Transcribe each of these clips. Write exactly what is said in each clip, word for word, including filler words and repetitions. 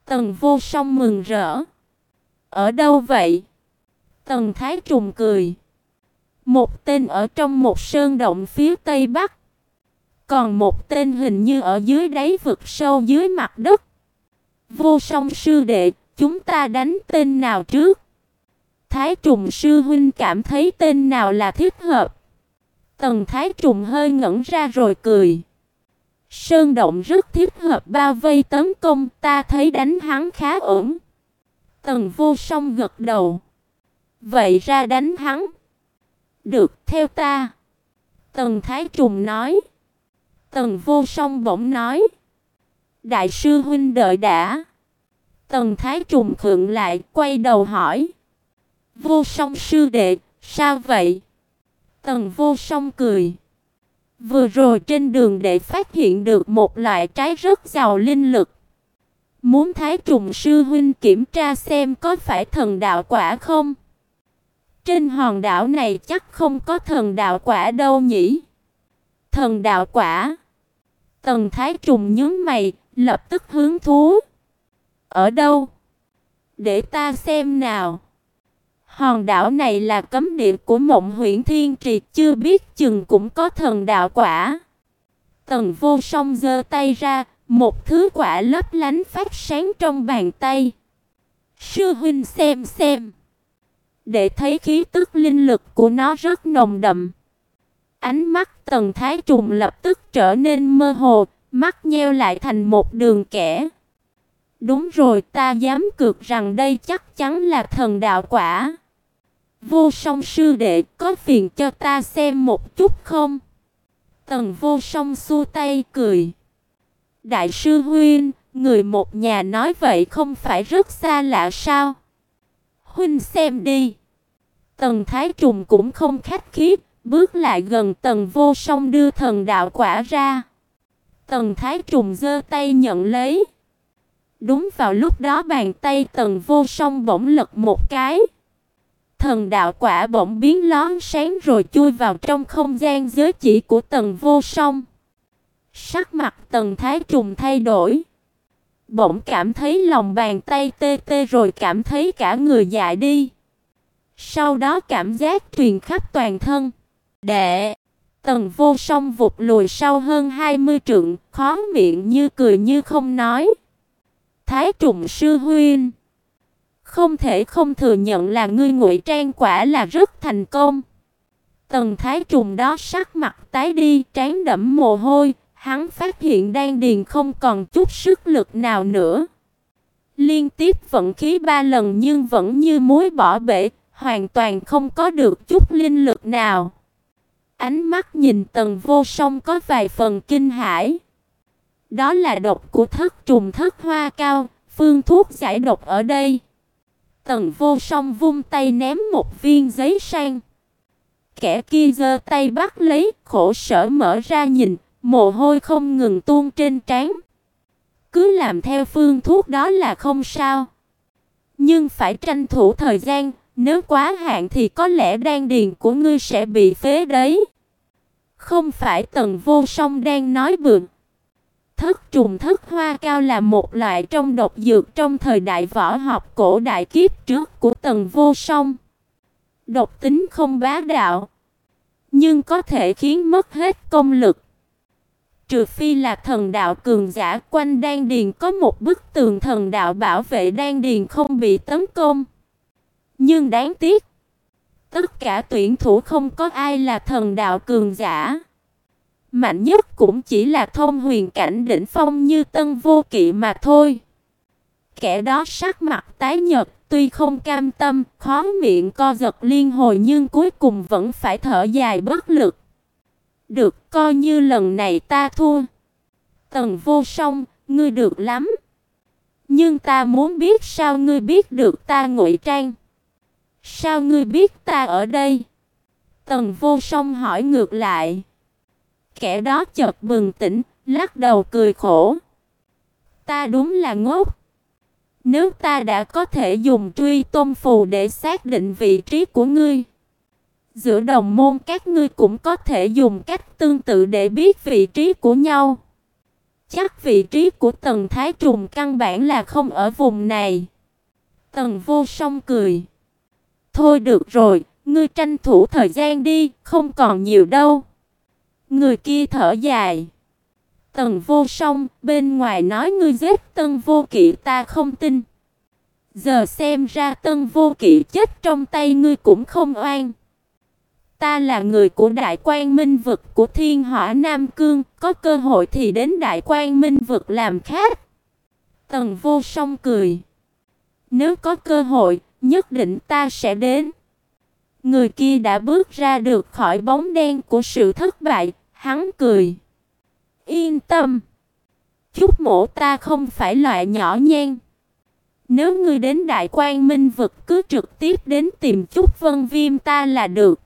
Tần Vô Song mừng rỡ. Ở đâu vậy? Tần Thái Trùng cười. Một tên ở trong một sơn động phía tây bắc. Còn một tên hình như ở dưới đáy vực sâu dưới mặt đất. Vô Song sư đệ, chúng ta đánh tên nào trước? Thái Trùng sư huynh cảm thấy tên nào là thích hợp? Tần Thái Trùng hơi ngẩn ra rồi cười. Sơn động rất thích hợp bao vây tấn công, ta thấy đánh hắn khá ổn. Tần Vô Song gật đầu. Vậy ra đánh hắn. Được, theo ta. Tần Thái Trùng nói. Tần Vô Song bỗng nói. Đại sư huynh đợi đã. Tần Thái Trùng khựng lại, quay đầu hỏi. Vô Song sư đệ, sao vậy? Tần Vô Song cười. Vừa rồi trên đường để phát hiện được một loại trái rất giàu linh lực. Muốn Thái Trùng sư huynh kiểm tra xem có phải thần đạo quả không? Trên hòn đảo này chắc không có thần đạo quả đâu nhỉ? Thần đạo quả? Tần Thái Trùng nhướng mày, lập tức hứng thú. Ở đâu? Để ta xem nào. Hòn đảo này là cấm địa của Mộng Huyễn Thiên Trì, chưa biết chừng cũng có thần đạo quả. Tần Vô Song giơ tay ra, một thứ quả lấp lánh phát sáng trong bàn tay. Sư huynh xem xem. Để thấy khí tức linh lực của nó rất nồng đậm. Ánh mắt Tần Thái Trùng lập tức trở nên mơ hồ, mắt nheo lại thành một đường kẻ. Đúng rồi, ta dám cược rằng đây chắc chắn là thần đạo quả. Vô Song sư đệ, có phiền cho ta xem một chút không? Tần Vô Song xua tay cười. Đại sư huynh, người một nhà nói vậy không phải rất xa lạ sao? Huynh xem đi. Tần Thái Trùng cũng không khách khí, bước lại gần Tần Vô Song đưa thần đạo quả ra. Tần Thái Trùng giơ tay nhận lấy. Đúng vào lúc đó bàn tay Tần Vô Song bỗng lật một cái. Thần đạo quả bỗng biến lóe sáng rồi chui vào trong không gian giới chỉ của Tần Vô Song. Sắc mặt Tần Thái Trùng thay đổi. Bỗng cảm thấy lòng bàn tay tê tê rồi cảm thấy cả người dại đi. Sau đó cảm giác truyền khắp toàn thân. Đệ! Tần Vô Song vụt lùi sau hơn hai mươi trượng, khó miệng như cười như không nói. Thái Trùng sư huynh, không thể không thừa nhận là ngươi ngụy trang quả là rất thành công. Tần Thái Trùng đó sắc mặt tái đi, trán đẫm mồ hôi, hắn phát hiện đan điền không còn chút sức lực nào nữa. Liên tiếp vận khí ba lần nhưng vẫn như muối bỏ bể, hoàn toàn không có được chút linh lực nào. Ánh mắt nhìn Tần Vô Song có vài phần kinh hãi. Đó là độc của thất trùng thất hoa cao, phương thuốc giải độc ở đây. Tần Vô Song vung tay ném một viên giấy sang. Kẻ kia giơ tay bắt lấy, khổ sở mở ra nhìn, mồ hôi không ngừng tuôn trên trán. Cứ làm theo phương thuốc đó là không sao. Nhưng phải tranh thủ thời gian, nếu quá hạn thì có lẽ đan điền của ngươi sẽ bị phế đấy. Không phải Tần Vô Song đang nói bừa. Thất trùng thất hoa cao là một loại trong độc dược trong thời đại võ học cổ đại kiếp trước của Tần Vô Song. Độc tính không bá đạo, nhưng có thể khiến mất hết công lực. Trừ phi là thần đạo cường giả, quanh đan điền có một bức tường thần đạo bảo vệ đan điền không bị tấn công. Nhưng đáng tiếc, tất cả tuyển thủ không có ai là thần đạo cường giả. Mạnh nhất cũng chỉ là thông huyền cảnh đỉnh phong như Tân Vô Kỵ mà thôi. Kẻ đó sắc mặt tái nhợt, tuy không cam tâm, khó miệng co giật liên hồi nhưng cuối cùng vẫn phải thở dài bất lực. Được, coi như lần này ta thua. Tần Vô Song, ngươi được lắm. Nhưng ta muốn biết sao ngươi biết được ta ngụy trang. Sao ngươi biết ta ở đây? Tần Vô Song hỏi ngược lại. Kẻ đó chợt bừng tỉnh, lắc đầu cười khổ. Ta đúng là ngốc. Nếu ta đã có thể dùng truy tôn phù để xác định vị trí của ngươi, giữa đồng môn các ngươi cũng có thể dùng cách tương tự để biết vị trí của nhau. Chắc vị trí của Tần Thái Trùng căn bản là không ở vùng này. Tần Vô Song cười. Thôi được rồi, ngươi tranh thủ thời gian đi, không còn nhiều đâu. Người kia thở dài. Tần Vô Song, bên ngoài nói ngươi giết Tân Vô Kỵ ta không tin. Giờ xem ra Tân Vô Kỵ chết trong tay ngươi cũng không oan. Ta là người của Đại Quang Minh vực của Thiên Hỏa Nam Cương, có cơ hội thì đến Đại Quang Minh vực làm khách. Tần Vô Song cười. Nếu có cơ hội, nhất định ta sẽ đến. Người kia đã bước ra được khỏi bóng đen của sự thất bại, hắn cười. Yên tâm. Chúc mổ ta không phải loại nhỏ nhen. Nếu ngươi đến Đại Quang Minh vực cứ trực tiếp đến tìm Chúc Vân Viêm ta là được.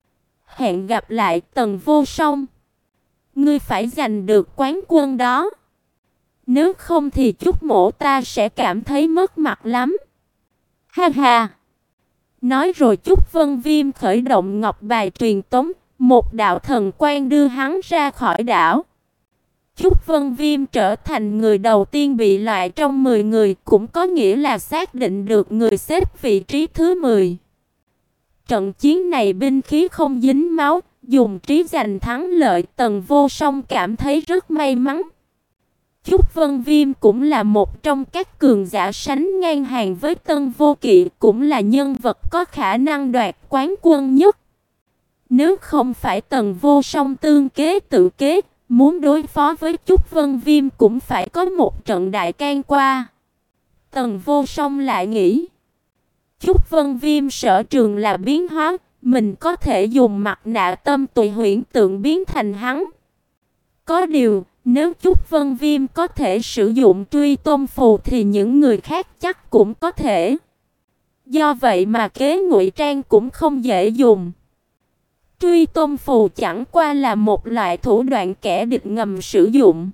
Hẹn gặp lại Tần Vô Song. Ngươi phải giành được quán quân đó. Nếu không thì Chúc mổ ta sẽ cảm thấy mất mặt lắm. Ha ha. Nói rồi Chúc Vân Viêm khởi động ngọc bài truyền tống, một đạo thần quang đưa hắn ra khỏi đảo. Chúc Vân Viêm trở thành người đầu tiên bị loại trong mười người, cũng có nghĩa là xác định được người xếp vị trí thứ mười. Trận chiến này binh khí không dính máu, dùng trí giành thắng lợi, Tần Vô Song cảm thấy rất may mắn. Chúc Vân Viêm cũng là một trong các cường giả sánh ngang hàng với Tân Vô Kỵ, cũng là nhân vật có khả năng đoạt quán quân nhất. Nếu không phải Tần Vô Song tương kế tự kế, muốn đối phó với Chúc Vân Viêm cũng phải có một trận đại can qua. Tần Vô Song lại nghĩ, Chúc Vân Viêm sở trường là biến hóa, mình có thể dùng mặt nạ tâm tùy huyễn tượng biến thành hắn. Có điều, nếu Chúc Vân Viêm có thể sử dụng truy tôn phù thì những người khác chắc cũng có thể. Do vậy mà kế ngụy trang cũng không dễ dùng. Truy tôn phù chẳng qua là một loại thủ đoạn kẻ địch ngầm sử dụng.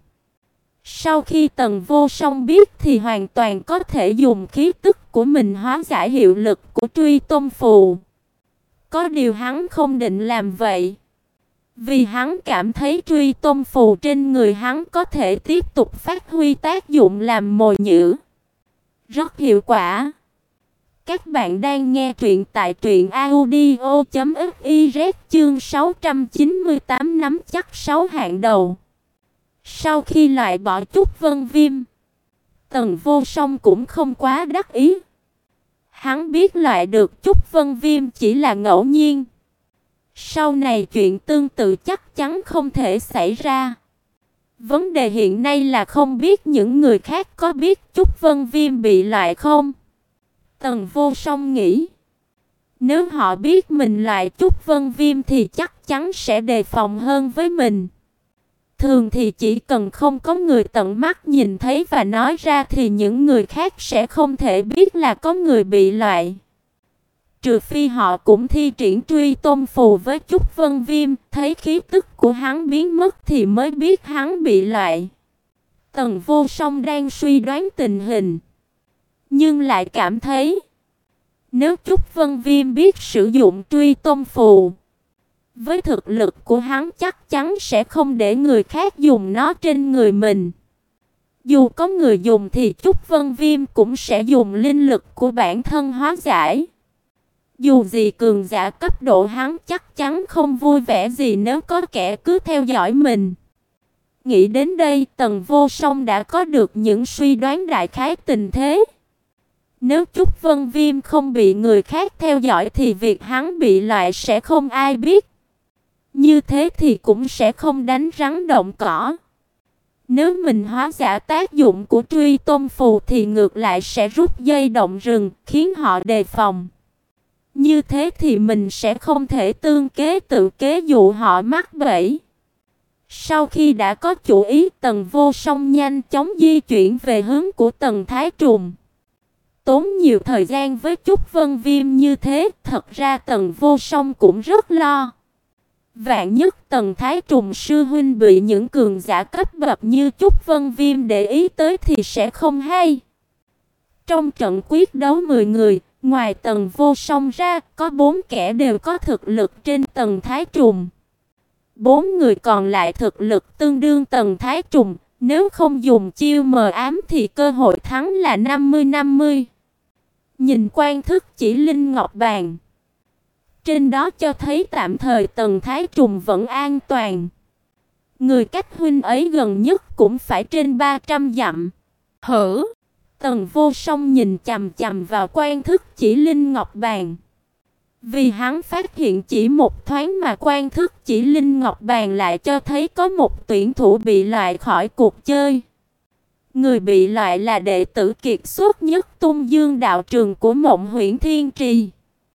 Sau khi Tần Vô Song biết thì hoàn toàn có thể dùng khí tức của mình hóa giải hiệu lực của truy tôn phù. Có điều hắn không định làm vậy. Vì hắn cảm thấy truy tôn phù trên người hắn có thể tiếp tục phát huy tác dụng làm mồi nhử. Rất hiệu quả. Các bạn đang nghe truyện tại truyện audio chấm fiz chương sáu trăm chín mươi tám nắm chắc sáu hạng đầu. Sau khi loại bỏ Chúc Vân Viêm, Tần Vô Song cũng không quá đắc ý. Hắn biết loại được Chúc Vân Viêm chỉ là ngẫu nhiên. Sau này chuyện tương tự chắc chắn không thể xảy ra. Vấn đề hiện nay là không biết những người khác có biết Chúc Vân Viêm bị loại không? Tần Vô Song nghĩ, nếu họ biết mình loại Chúc Vân Viêm thì chắc chắn sẽ đề phòng hơn với mình. Thường thì chỉ cần không có người tận mắt nhìn thấy và nói ra thì những người khác sẽ không thể biết là có người bị loại. Trừ phi họ cũng thi triển truy tôn phù với Chúc Vân Viêm, thấy khí tức của hắn biến mất thì mới biết hắn bị loại. Tần Vô Song đang suy đoán tình hình, nhưng lại cảm thấy, nếu Chúc Vân Viêm biết sử dụng truy tôn phù, với thực lực của hắn chắc chắn sẽ không để người khác dùng nó trên người mình. Dù có người dùng thì Chúc Vân Viêm cũng sẽ dùng linh lực của bản thân hóa giải. Dù gì cường giả cấp độ hắn chắc chắn không vui vẻ gì nếu có kẻ cứ theo dõi mình. Nghĩ đến đây, Tần Vô Song đã có được những suy đoán đại khái tình thế. Nếu Chúc Vân Viêm không bị người khác theo dõi thì việc hắn bị loại sẽ không ai biết. Như thế thì cũng sẽ không đánh rắn động cỏ. Nếu mình hóa giả tác dụng của truy tôn phù thì ngược lại sẽ rút dây động rừng, khiến họ đề phòng. Như thế thì mình sẽ không thể tương kế tự kế dụ họ mắc bẫy. Sau khi đã có chủ ý, Tần Vô Song nhanh chóng di chuyển về hướng của Tần Thái Trùng. Tốn nhiều thời gian với Chúc Vân Viêm như thế, thật ra Tần Vô Song cũng rất lo. Vạn nhất Tần Thái Trùng sư huynh bị những cường giả cấp bậc như Chúc Vân Viêm để ý tới thì sẽ không hay. Trong trận quyết đấu mười người, ngoài Tần Vô Song ra, có bốn kẻ đều có thực lực trên Tần Thái Trùng. Bốn người còn lại thực lực tương đương Tần Thái Trùng, Nếu không dùng chiêu mờ ám thì cơ hội thắng là năm mươi năm mươi. Nhìn quan thức chỉ linh ngọc bàn, trên đó cho thấy tạm thời Tần Thái Trùng vẫn an toàn. Người cách huynh ấy gần nhất cũng phải trên ba trăm dặm. Hử? Tần Vô Song nhìn chằm chằm vào quan thức chỉ linh ngọc bàn. Vì hắn phát hiện chỉ một thoáng mà quan thức chỉ linh ngọc bàn lại cho thấy có một tuyển thủ bị loại khỏi cuộc chơi. Người bị loại là đệ tử kiệt xuất nhất Tung Dương đạo trường của Mộng Huyễn Thiên Trì.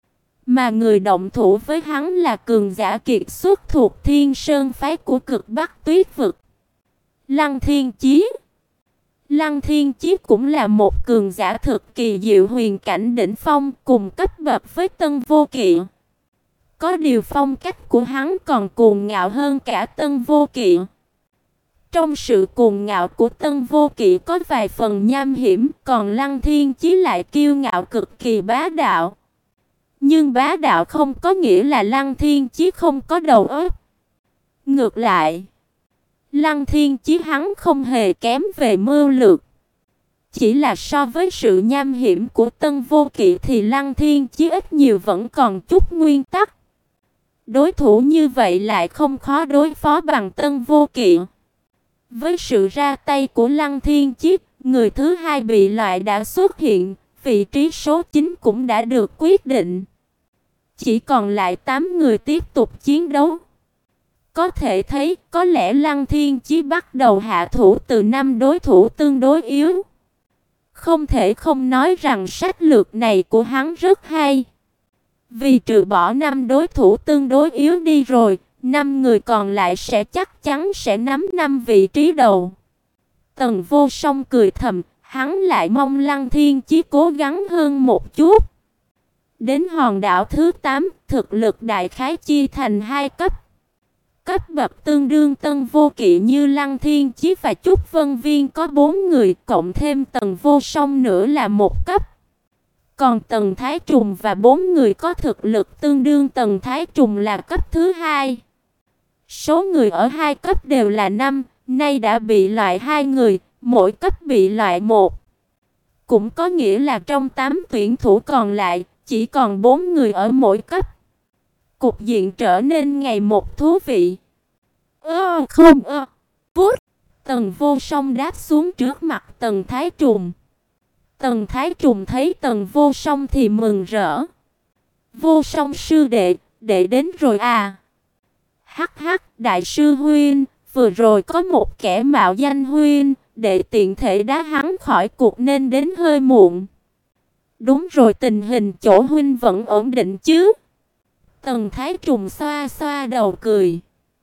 Mà người động thủ với hắn là cường giả kiệt xuất thuộc Thiên Sơn phái của Cực Bắc Tuyết vực, Lăng Thiên Chí. Lăng Thiên Chí cũng là một cường giả thực kỳ diệu huyền cảnh đỉnh phong, cùng cấp bậc với Tân Vô Kỵ. Có điều phong cách của hắn còn cuồng ngạo hơn cả Tân Vô Kỵ. Trong sự cuồng ngạo của Tân Vô Kỵ có vài phần nham hiểm, còn Lăng Thiên Chí lại kiêu ngạo cực kỳ bá đạo. Nhưng bá đạo không có nghĩa là Lăng Thiên Chí không có đầu óc. Ngược lại, Lăng Thiên Chí hắn không hề kém về mưu lược. Chỉ là so với sự nham hiểm của Tân Vô Kỵ thì Lăng Thiên Chí ít nhiều vẫn còn chút nguyên tắc. Đối thủ như vậy lại không khó đối phó bằng Tân Vô Kỵ. Với sự ra tay của Lăng Thiên Chí, người thứ hai bị loại đã xuất hiện, vị trí số chín cũng đã được quyết định. Chỉ còn lại tám người tiếp tục chiến đấu. Có thể thấy, có lẽ Lăng Thiên Chí bắt đầu hạ thủ từ năm đối thủ tương đối yếu. Không thể không nói rằng sách lược này của hắn rất hay. Vì trừ bỏ năm đối thủ tương đối yếu đi rồi, năm người còn lại sẽ chắc chắn sẽ nắm năm vị trí đầu. Tần Vô Song cười thầm, hắn lại mong Lăng Thiên Chí cố gắng hơn một chút. Đến hòn đảo thứ tám, thực lực đại khái chia thành hai cấp. Cấp bậc tương đương Tân Vô Kỵ như Lăng Thiên Chí và Trúc Vân Viên có bốn người, cộng thêm Tần Vô Song nữa là một cấp. Còn Tần Thái Trùng và bốn người có thực lực tương đương Tần Thái Trùng là cấp thứ hai. Số người ở hai cấp đều là năm, nay đã bị loại hai người, mỗi cấp bị loại một. Cũng có nghĩa là trong tám tuyển thủ còn lại, chỉ còn bốn người ở mỗi cấp. Cục diện trở nên ngày một thú vị. Ơ không ơ. Phút. Tần Vô Song đáp xuống trước mặt Tần Thái Trùng. Tần Thái Trùng thấy Tần Vô Song thì mừng rỡ. Vô Song sư đệ, đệ đến rồi à? Hắc hắc, đại sư huynh, vừa rồi có một kẻ mạo danh huynh, đệ tiện thể đá hắn khỏi cuộc nên đến hơi muộn. Đúng rồi, tình hình chỗ huynh vẫn ổn định chứ? Tần Thái Trùng xoa xoa đầu cười.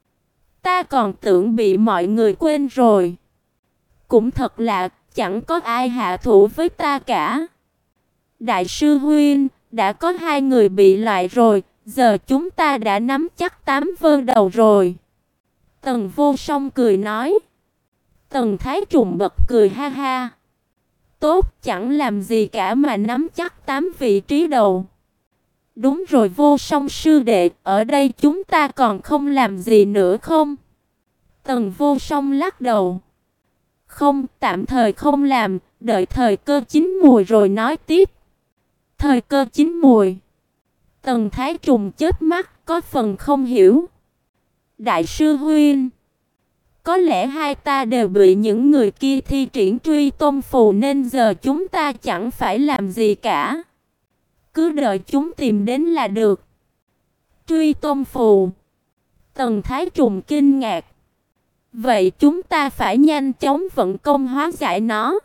Ta còn tưởng bị mọi người quên rồi. Cũng thật lạ, chẳng có ai hạ thủ với ta cả. Đại sư huynh, đã có hai người bị loại rồi, giờ chúng ta đã nắm chắc tám vơ đầu rồi. Tần Vô Song cười nói. Tần Thái Trùng bật cười ha ha. Tốt, chẳng làm gì cả mà nắm chắc tám vị trí đầu. Đúng rồi Vô Song sư đệ, ở đây chúng ta còn không làm gì nữa không? Tần Vô Song lắc đầu. Không, tạm thời không làm, đợi thời cơ chín mùi rồi nói tiếp. Thời cơ chín mùi. Tần Thái Trùng chớp mắt, có phần không hiểu. Đại sư huynh, có lẽ hai ta đều bị những người kia thi triển truy tôn phù nên giờ chúng ta chẳng phải làm gì cả. Cứ đợi chúng tìm đến là được. Truy tôn phù. Tần Thái Trùng kinh ngạc. Vậy chúng ta phải nhanh chóng vận công hóa giải nó.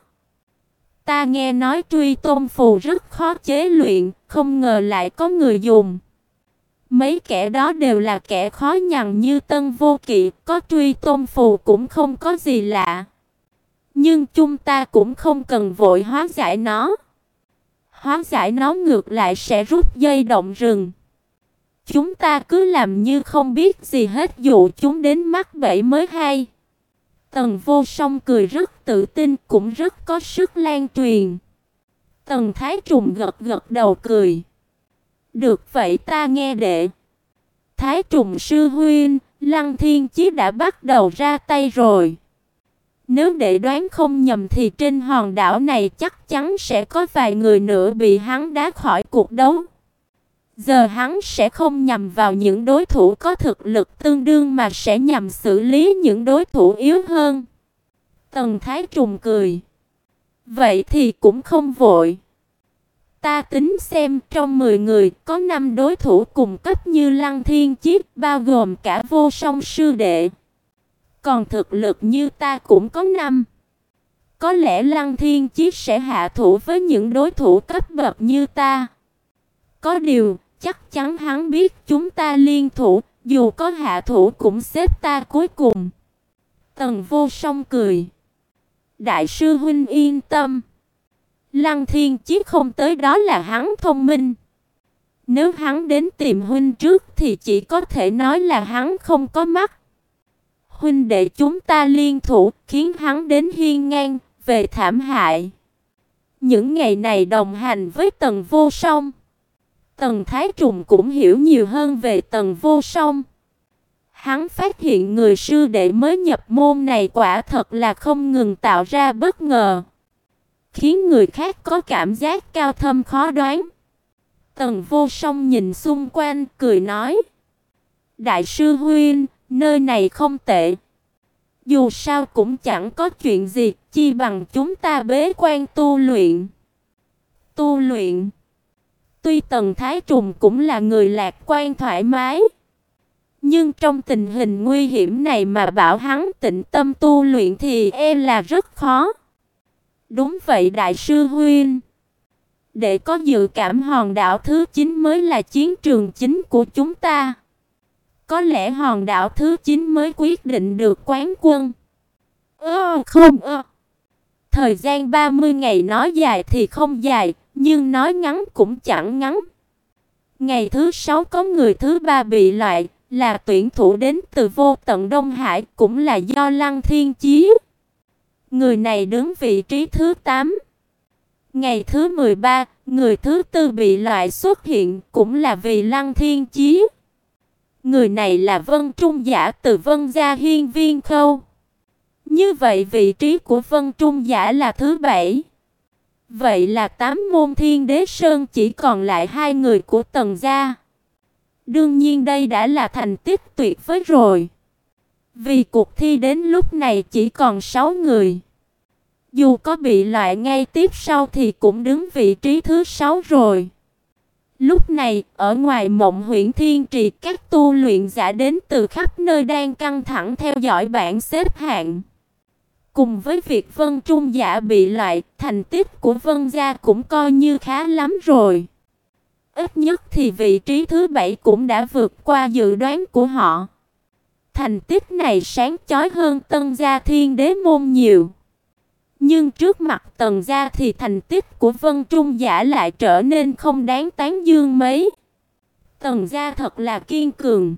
Ta nghe nói truy tôn phù rất khó chế luyện, không ngờ lại có người dùng. Mấy kẻ đó đều là kẻ khó nhằn như Tân Vô Kỵ, có truy tôn phù cũng không có gì lạ. Nhưng chúng ta cũng không cần vội hóa giải nó. Hóa giải nó ngược lại sẽ rút dây động rừng. Chúng ta cứ làm như không biết gì hết, dụ chúng đến mắc bẫy mới hay. Tần Vô Song cười rất tự tin, cũng rất có sức lan truyền. Tần Thái Trùng gật gật đầu cười. Được vậy ta nghe đệ. Thái Trùng sư huynh, Lăng Thiên Chí đã bắt đầu ra tay rồi. Nếu để đoán không nhầm thì trên hòn đảo này chắc chắn sẽ có vài người nữa bị hắn đá khỏi cuộc đấu. Giờ hắn sẽ không nhằm vào những đối thủ có thực lực tương đương mà sẽ nhằm xử lý những đối thủ yếu hơn. Tần Thái Trùng cười. Vậy thì cũng không vội. Ta tính xem trong mười người có năm đối thủ cùng cấp như Lăng Thiên Chiết, bao gồm cả Vô Song sư đệ. Còn thực lực như ta cũng có năm. Có lẽ Lăng Thiên Chiết sẽ hạ thủ với những đối thủ cấp bậc như ta. Có điều, chắc chắn hắn biết chúng ta liên thủ, dù có hạ thủ cũng xếp ta cuối cùng. Tần Vô Song cười. Đại sư huynh yên tâm. Lăng Thiên Chiết không tới đó là hắn thông minh. Nếu hắn đến tìm huynh trước thì chỉ có thể nói là hắn không có mắt. Huynh đệ chúng ta liên thủ khiến hắn đến hiên ngang, về thảm hại. Những ngày này đồng hành với Tần Vô Song, Tần Thái Trùng cũng hiểu nhiều hơn về Tần Vô Song. Hắn phát hiện người sư đệ mới nhập môn này quả thật là không ngừng tạo ra bất ngờ, khiến người khác có cảm giác cao thâm khó đoán. Tần Vô Song nhìn xung quanh, cười nói: Đại sư huynh, nơi này không tệ. Dù sao cũng chẳng có chuyện gì, chi bằng chúng ta bế quan tu luyện. Tu luyện. Tuy Tần Thái Trùng cũng là người lạc quan thoải mái, nhưng trong tình hình nguy hiểm này mà bảo hắn tĩnh tâm tu luyện thì e là rất khó. Đúng vậy đại sư huynh. Để có dự cảm hòn đảo thứ chín mới là chiến trường chính của chúng ta. Có lẽ hòn đảo thứ chín mới quyết định được quán quân. Ơ không ơ. Thời gian ba mươi ngày nói dài thì không dài, nhưng nói ngắn cũng chẳng ngắn. Ngày thứ sáu có người thứ ba bị loại, là tuyển thủ đến từ vô tận Đông Hải, cũng là do Lăng Thiên Chí. Người này đứng vị trí thứ tám. Ngày thứ mười ba, người thứ tư bị loại xuất hiện, cũng là vì Lăng Thiên Chí. Người này là Vân Trung Giả từ Vân Gia Hiên Viên Khâu. Như vậy vị trí của Vân Trung Giả là thứ bảy. Vậy là tám môn Thiên Đế Sơn chỉ còn lại hai người của Tần gia. Đương nhiên đây đã là thành tích tuyệt vời rồi. Vì cuộc thi đến lúc này chỉ còn sáu người. Dù có bị loại ngay tiếp sau thì cũng đứng vị trí thứ sáu rồi. Lúc này, ở ngoài Mộng Huyễn Thiên Trì, các tu luyện giả đến từ khắp nơi đang căng thẳng theo dõi bảng xếp hạng. Cùng với việc Vân Trung Giả bị loại, thành tích của Vân gia cũng coi như khá lắm rồi. Ít nhất thì vị trí thứ bảy cũng đã vượt qua dự đoán của họ. Thành tích này sáng chói hơn Tân gia Thiên Đế môn nhiều. Nhưng trước mặt Tần gia thì thành tích của Vân Trung Giả lại trở nên không đáng tán dương mấy. Tần gia thật là kiên cường.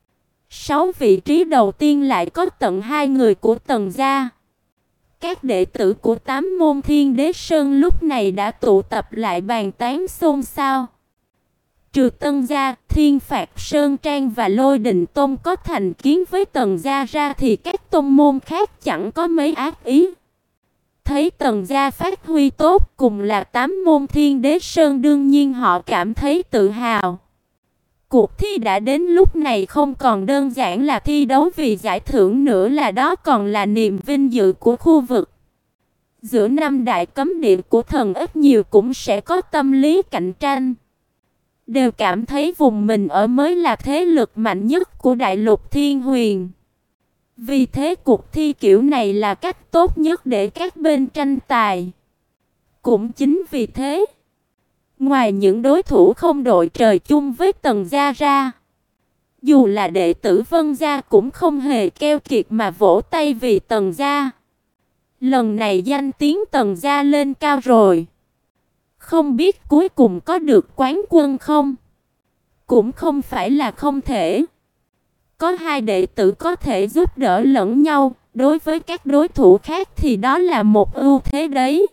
Sáu vị trí đầu tiên lại có tận hai người của Tần gia. Các đệ tử của tám môn Thiên Đế Sơn lúc này đã tụ tập lại bàn tán xôn xao. Trừ Tân gia, Thiên Phạt Sơn Trang và Lôi Đình Tôn có thành kiến với Tần gia ra thì các tôn môn khác chẳng có mấy ác ý. Thấy Tần gia phát huy tốt, cùng là tám môn Thiên Đế Sơn, đương nhiên họ cảm thấy tự hào. Cuộc thi đã đến lúc này không còn đơn giản là thi đấu vì giải thưởng nữa, là đó còn là niềm vinh dự của khu vực. Giữa năm đại cấm địa của thần ít nhiều cũng sẽ có tâm lý cạnh tranh. Đều cảm thấy vùng mình ở mới là thế lực mạnh nhất của đại lục Thiên Huyền. Vì thế cuộc thi kiểu này là cách tốt nhất để các bên tranh tài. Cũng chính vì thế, ngoài những đối thủ không đội trời chung với Tần gia ra, dù là đệ tử Vân gia cũng không hề keo kiệt mà vỗ tay vì Tần gia. Lần này danh tiếng Tần gia lên cao rồi. Không biết cuối cùng có được quán quân không? Cũng không phải là không thể. Có hai đệ tử có thể giúp đỡ lẫn nhau, đối với các đối thủ khác thì đó là một ưu thế đấy.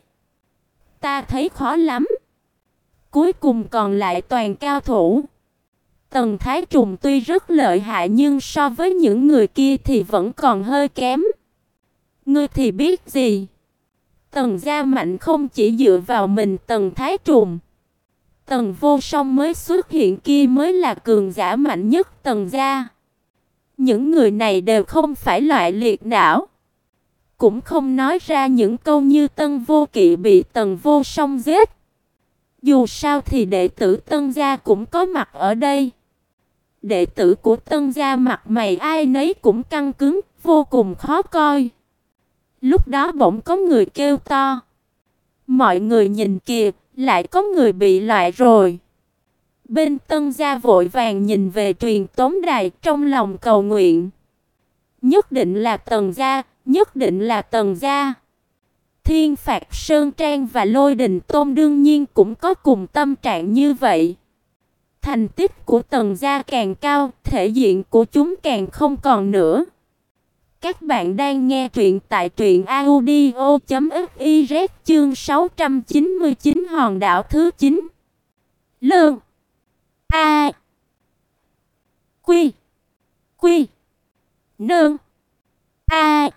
Ta thấy khó lắm. Cuối cùng còn lại toàn cao thủ. Tần Thái Trùng tuy rất lợi hại nhưng so với những người kia thì vẫn còn hơi kém. Ngươi thì biết gì? Tần gia mạnh không chỉ dựa vào mình Tần Thái Trùng. Tần Vô Song mới xuất hiện kia mới là cường giả mạnh nhất Tần gia. Những người này đều không phải loại liệt não. Cũng không nói ra những câu như Tân Vô Kỵ bị Tần Vô Song giết. Dù sao thì đệ tử Tân gia cũng có mặt ở đây. Đệ tử của Tân gia mặt mày ai nấy cũng căng cứng, vô cùng khó coi. Lúc đó bỗng có người kêu to. Mọi người nhìn kìa, lại có người bị loại rồi. Bên Tân gia vội vàng nhìn về truyền tống đài trong lòng cầu nguyện. Nhất định là Tần gia, nhất định là Tần gia. Thiên Phạt Sơn Trang và Lôi Đình Tôn đương nhiên cũng có cùng tâm trạng như vậy. Thành tích của Tần gia càng cao, thể diện của chúng càng không còn nữa. Các bạn đang nghe truyện tại truyện audio chấm fiz chương sáu trăm chín mươi chín hòn đảo thứ chín. Lương A Quy Quy Nương A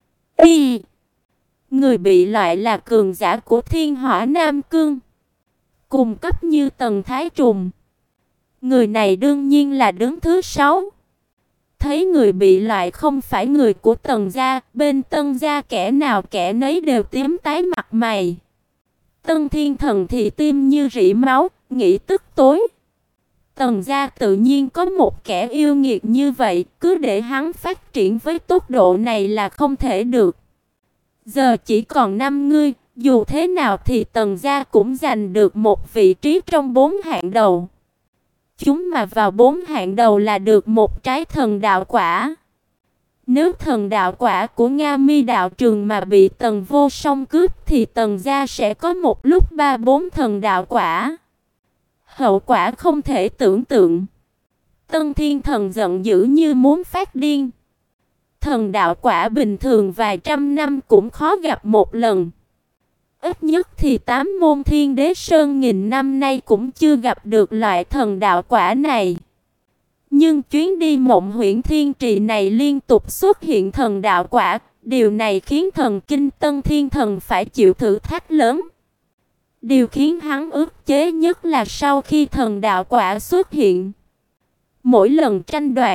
Y. Người bị loại là cường giả của Thiên Hỏa Nam Cương, cùng cấp như Tần Thái Trùng. Người này đương nhiên là đứng thứ sáu. Thấy người bị loại không phải người của Tần gia, bên Tân gia kẻ nào kẻ nấy đều tím tái mặt mày. Tân Thiên Thần thì tim như rỉ máu, nghĩ tức tối. Tần gia tự nhiên có một kẻ yêu nghiệt như vậy, cứ để hắn phát triển với tốc độ này là không thể được. Giờ chỉ còn năm người, dù thế nào thì Tần gia cũng giành được một vị trí trong bốn hạng đầu. Chúng mà vào bốn hạng đầu là được một trái thần đạo quả. Nếu thần đạo quả của Nga Mi đạo trường mà bị Tần Vô Song cướp thì Tần gia sẽ có một lúc ba bốn thần đạo quả. Hậu quả không thể tưởng tượng. Tân Thiên Thần giận dữ như muốn phát điên. Thần đạo quả bình thường vài trăm năm cũng khó gặp một lần. Ít nhất thì tám môn Thiên Đế Sơn nghìn năm nay cũng chưa gặp được loại thần đạo quả này. Nhưng chuyến đi Mộng Huyễn Thiên Trì này liên tục xuất hiện thần đạo quả, điều này khiến thần kinh Tân Thiên Thần phải chịu thử thách lớn. Điều khiến hắn ức chế nhất là sau khi thần đạo quả xuất hiện, mỗi lần tranh đoạt,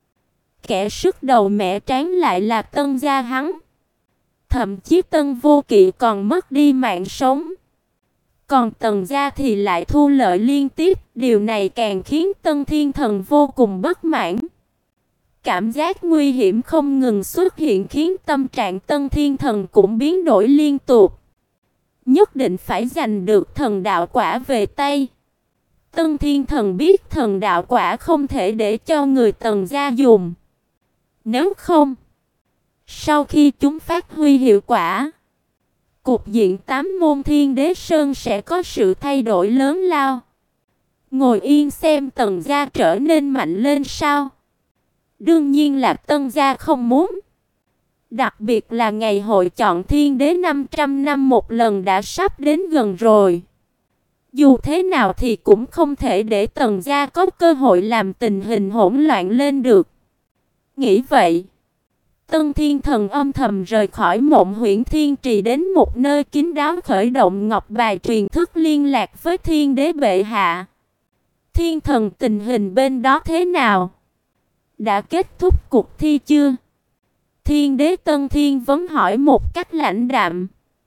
kẻ sức đầu mẻ tráng lại là Tân gia hắn. Thậm chí Tân Vô Kỵ còn mất đi mạng sống. Còn Tần gia thì lại thu lợi liên tiếp, điều này càng khiến Tân Thiên Thần vô cùng bất mãn. Cảm giác nguy hiểm không ngừng xuất hiện khiến tâm trạng Tân Thiên Thần cũng biến đổi liên tục. Nhất định phải giành được thần đạo quả về tay. Tân Thiên Thần biết thần đạo quả không thể để cho người Tần gia dùng. Nếu không, sau khi chúng phát huy hiệu quả, cục diện tám môn Thiên Đế Sơn sẽ có sự thay đổi lớn lao. Ngồi yên xem Tần gia trở nên mạnh lên sao? Đương nhiên là Tân gia không muốn. Đặc biệt là ngày hội chọn Thiên Đế năm trăm năm một lần đã sắp đến gần rồi. Dù thế nào thì cũng không thể để Tần gia có cơ hội làm tình hình hỗn loạn lên được. Nghĩ vậy, Tân Thiên Thần âm thầm rời khỏi Mộng Huyễn Thiên Trì đến một nơi kín đáo khởi động ngọc bài truyền thức liên lạc với Thiên Đế bệ hạ. Thiên Thần, tình hình bên đó thế nào? Đã kết thúc cuộc thi chưa? Thiên Đế Tân Thiên vấn hỏi một cách lãnh đạm.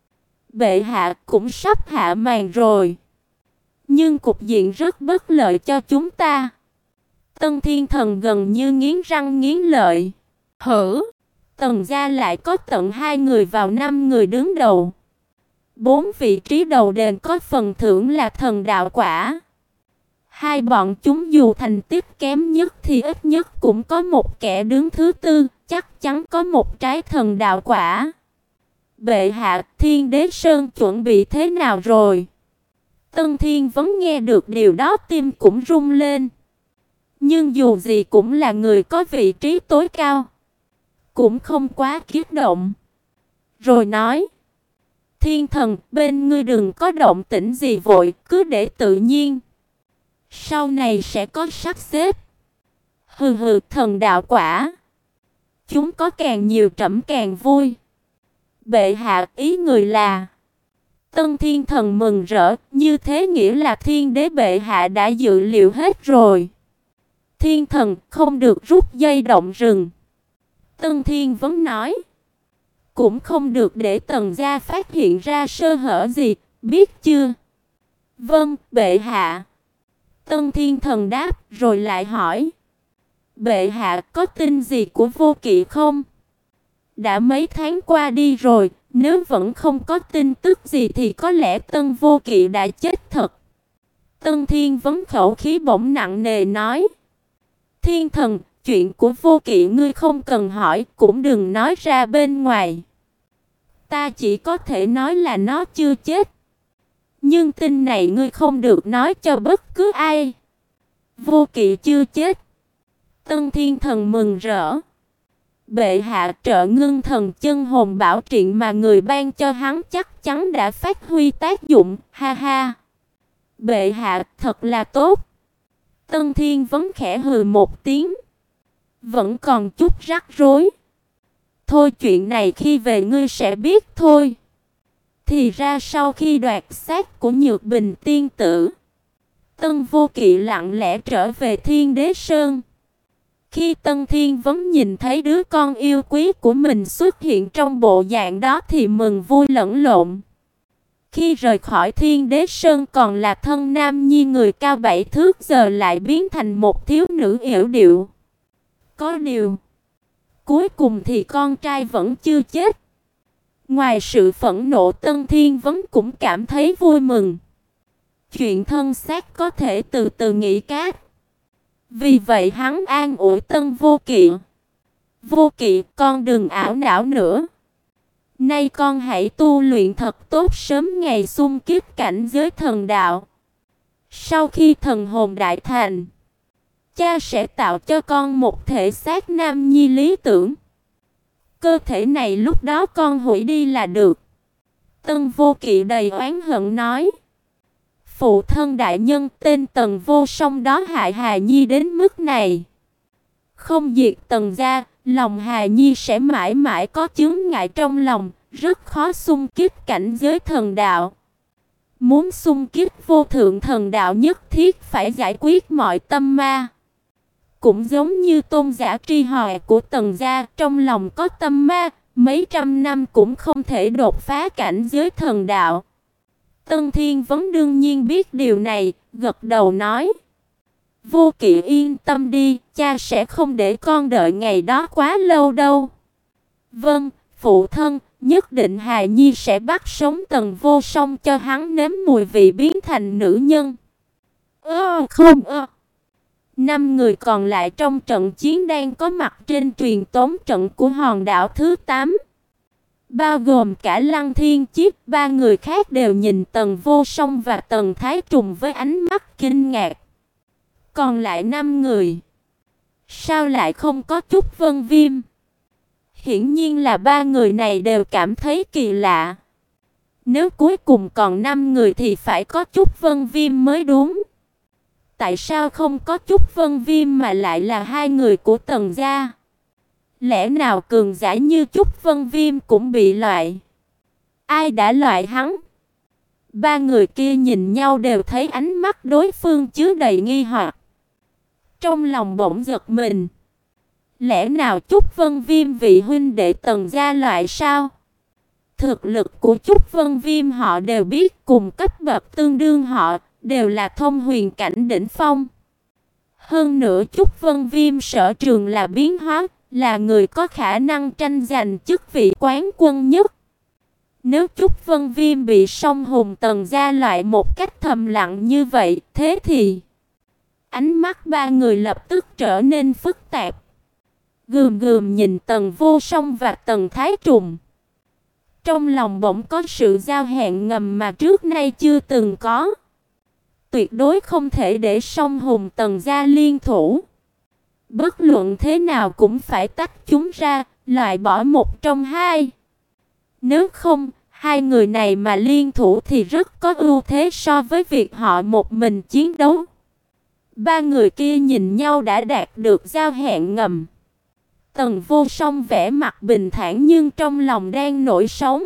Bệ hạ, cũng sắp hạ màn rồi. Nhưng cục diện rất bất lợi cho chúng ta. Tân Thiên Thần gần như nghiến răng nghiến lợi. Hử? Tần gia lại có tận hai người vào năm người đứng đầu. Bốn vị trí đầu đền có phần thưởng là thần đạo quả. Hai bọn chúng dù thành tích kém nhất thì ít nhất cũng có một kẻ đứng thứ tư, chắc chắn có một trái thần đạo quả. Bệ hạ, Thiên Đế Sơn chuẩn bị thế nào rồi? Tân Thiên vẫn nghe được điều đó tim cũng rung lên. Nhưng dù gì cũng là người có vị trí tối cao, cũng không quá kích động. Rồi nói, Thiên Thần, bên ngươi đừng có động tĩnh gì vội, cứ để tự nhiên. Sau này sẽ có sắp xếp. Hừ hừ, thần đạo quả. Chúng có càng nhiều trẫm càng vui. Bệ hạ, ý người là... Tân Thiên Thần mừng rỡ, như thế nghĩa là Thiên Đế bệ hạ đã dự liệu hết rồi. Thiên Thần không được rút dây động rừng. Tân Thiên Vấn nói, cũng không được để Tần gia phát hiện ra sơ hở gì, biết chưa? Vâng, bệ hạ. Tân Thiên Thần đáp, rồi lại hỏi, bệ hạ có tin gì của Vô Kỵ không? Đã mấy tháng qua đi rồi, nếu vẫn không có tin tức gì thì có lẽ Tân Vô Kỵ đã chết thật. Tân Thiên Vấn khẩu khí bỗng nặng nề nói, Thiên Thần, chuyện của Vô Kỵ ngươi không cần hỏi, cũng đừng nói ra bên ngoài. Ta chỉ có thể nói là nó chưa chết. Nhưng tin này ngươi không được nói cho bất cứ ai. Vô Kỵ chưa chết. Tân Thiên Thần mừng rỡ. Bệ hạ, trợ ngưng thần chân hồn bảo triện mà người ban cho hắn chắc chắn đã phát huy tác dụng, ha ha. Bệ hạ, thật là tốt. Tân Thiên Vấn khẽ hừ một tiếng. Vẫn còn chút rắc rối. Thôi chuyện này khi về ngươi sẽ biết thôi. Thì ra sau khi đoạt xác của Nhược Bình tiên tử, Tân Vô Kỵ lặng lẽ trở về Thiên Đế Sơn. Khi Tân Thiên Vấn nhìn thấy đứa con yêu quý của mình xuất hiện trong bộ dạng đó thì mừng vui lẫn lộn. Khi rời khỏi Thiên Đế Sơn còn là thân nam nhi người cao bảy thước, giờ lại biến thành một thiếu nữ yểu điệu. Có điều, cuối cùng thì con trai vẫn chưa chết. Ngoài sự phẫn nộ, Tân Thiên Vấn cũng cảm thấy vui mừng. Chuyện thân xác có thể từ từ nghĩ cát. Vì vậy hắn an ủi Tân Vô Kỵ. Vô Kỵ, con đừng ảo não nữa. Nay con hãy tu luyện thật tốt, sớm ngày xung kích cảnh giới thần đạo. Sau khi thần hồn đại thành, cha sẽ tạo cho con một thể xác nam nhi lý tưởng. Cơ thể này lúc đó con hủy đi là được. Tân Vô Kỵ đầy oán hận nói, phụ thân đại nhân, tên Tần Vô Song đó hại Hà Nhi đến mức này. Không diệt Tần gia, lòng Hà Nhi sẽ mãi mãi có chướng ngại trong lòng, rất khó xung kích cảnh giới thần đạo. Muốn xung kích vô thượng thần đạo nhất thiết phải giải quyết mọi tâm ma. Cũng giống như tôn giả tri hòe của Tần gia, trong lòng có tâm ma, mấy trăm năm cũng không thể đột phá cảnh giới thần đạo. Tân Thiên Vấn đương nhiên biết điều này, gật đầu nói, Vô Kỵ yên tâm đi, cha sẽ không để con đợi ngày đó quá lâu đâu. Vâng, phụ thân, nhất định Hà Nhi sẽ bắt sống Tần Vô Song cho hắn nếm mùi vị biến thành nữ nhân. Ơ không ơ. Năm người còn lại trong trận chiến đang có mặt trên truyền tống trận của hòn đảo thứ tám. Bao gồm cả Lăng Thiên Chiết, ba người khác đều nhìn Tần Vô Song và Tần Thái Trùng với ánh mắt kinh ngạc. Còn lại năm người, sao lại không có Trúc Vân Viêm? Hiển nhiên là ba người này đều cảm thấy kỳ lạ. Nếu cuối cùng còn năm người thì phải có Trúc Vân Viêm mới đúng. Tại sao không có Trúc Vân Viêm mà lại là hai người của Tần gia? Lẽ nào cường giả như Trúc Vân Viêm cũng bị loại? Ai đã loại hắn? Ba người kia nhìn nhau đều thấy ánh mắt đối phương chứa đầy nghi hoặc. Trong lòng bỗng giật mình. Lẽ nào Trúc Vân Viêm vị huynh đệ Tần gia loại sao? Thực lực của Trúc Vân Viêm họ đều biết, cùng cấp bậc tương đương họ, đều là thông huyền cảnh đỉnh phong. Hơn nữa Trúc Vân Viêm sở trường là biến hóa, là người có khả năng tranh giành chức vị quán quân nhất. Nếu Trúc Vân Viêm bị Song Hùng Tần gia loại một cách thầm lặng như vậy, thế thì ánh mắt ba người lập tức trở nên phức tạp. Gườm gườm nhìn Tần Vô Song và Tần Thái Trùng. Trong lòng bỗng có sự giao hẹn ngầm mà trước nay chưa từng có. Tuyệt đối không thể để Song Hùng Tần gia liên thủ. Bất luận thế nào cũng phải tách chúng ra, loại bỏ một trong hai. Nếu không, hai người này mà liên thủ thì rất có ưu thế so với việc họ một mình chiến đấu. Ba người kia nhìn nhau đã đạt được giao hẹn ngầm. Tần Vô Song vẻ mặt bình thản nhưng trong lòng đang nổi sóng.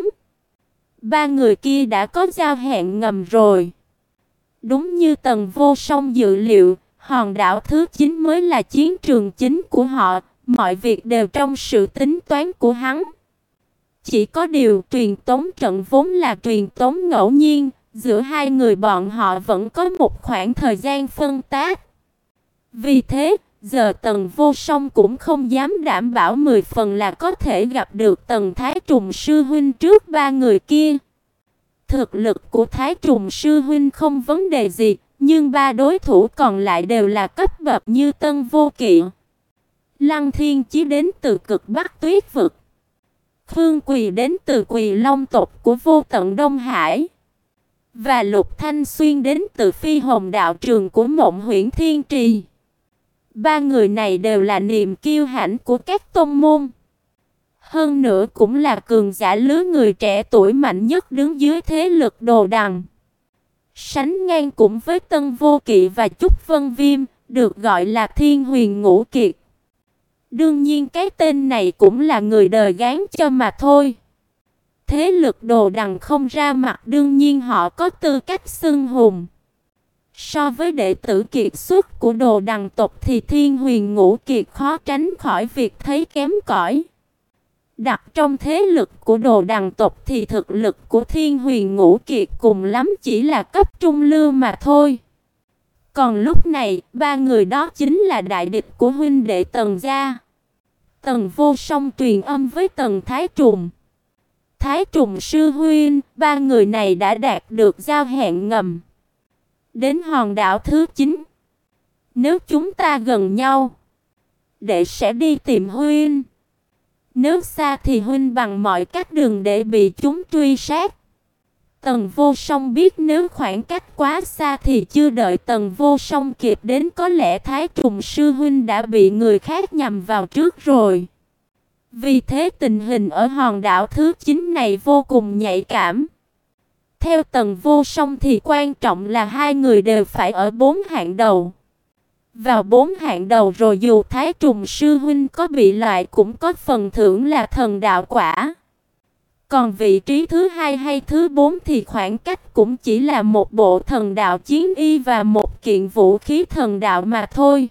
Ba người kia đã có giao hẹn ngầm rồi. Đúng như Tần Vô Song dự liệu, hòn đảo thứ chín mới là chiến trường chính của họ, mọi việc đều trong sự tính toán của hắn. Chỉ có điều truyền tống trận vốn là truyền tống ngẫu nhiên, giữa hai người bọn họ vẫn có một khoảng thời gian phân tác. Vì thế, giờ Tần Vô Song cũng không dám đảm bảo mười phần là có thể gặp được Tần Thái Trùng sư huynh trước ba người kia. Thực lực của Thái Trùng sư huynh không vấn đề gì, nhưng ba đối thủ còn lại đều là cấp bậc như Tân Vô Kỵ, Lăng Thiên Chí đến từ cực Bắc Tuyết vực, Khương Quỳ đến từ Quỳ Long tộc của Vô Tận Đông Hải, và Lục Thanh Xuyên đến từ Phi Hồng đạo trường của Mộng Huyễn Thiên Trì. Ba người này đều là niềm kiêu hãnh của các tông môn. Hơn nữa cũng là cường giả lứa người trẻ tuổi mạnh nhất đứng dưới thế lực Đồ Đằng. Sánh ngang cùng với Tân Vô Kỵ và Chúc Vân Viêm, được gọi là Thiên Huyền Ngũ Kiệt. Đương nhiên cái tên này cũng là người đời gán cho mà thôi. Thế lực Đồ Đằng không ra mặt, đương nhiên họ có tư cách xưng hùng. So với đệ tử kiệt xuất của Đồ Đằng tộc thì Thiên Huyền Ngũ Kiệt khó tránh khỏi việc thấy kém cỏi. Đặt trong thế lực của Đồ Đằng tộc thì thực lực của Thiên Huyền Ngũ Kiệt cùng lắm chỉ là cấp trung lưu mà thôi. Còn lúc này, ba người đó chính là đại địch của huynh đệ Tần gia. Tần Vô Song truyền âm với Tần Thái Trùng. Thái Trùng sư huynh, ba người này đã đạt được giao hẹn ngầm. Đến hòn đảo thứ chín. Nếu chúng ta gần nhau, đệ sẽ đi tìm huynh. Nếu xa thì huynh bằng mọi cách đừng để bị chúng truy sát. Tần Vô Song biết nếu khoảng cách quá xa thì chưa đợi Tần Vô Song kịp đến có lẽ Thái Trùng sư huynh đã bị người khác nhằm vào trước rồi. Vì thế tình hình ở hòn đảo thứ chín này vô cùng nhạy cảm. Theo Tần Vô Song thì quan trọng là hai người đều phải ở bốn hạng đầu. Vào bốn hạng đầu rồi dù Thái Trùng sư huynh có bị loại cũng có phần thưởng là thần đạo quả. Còn vị trí thứ hai hay thứ bốn thì khoảng cách cũng chỉ là một bộ thần đạo chiến y và một kiện vũ khí thần đạo mà thôi.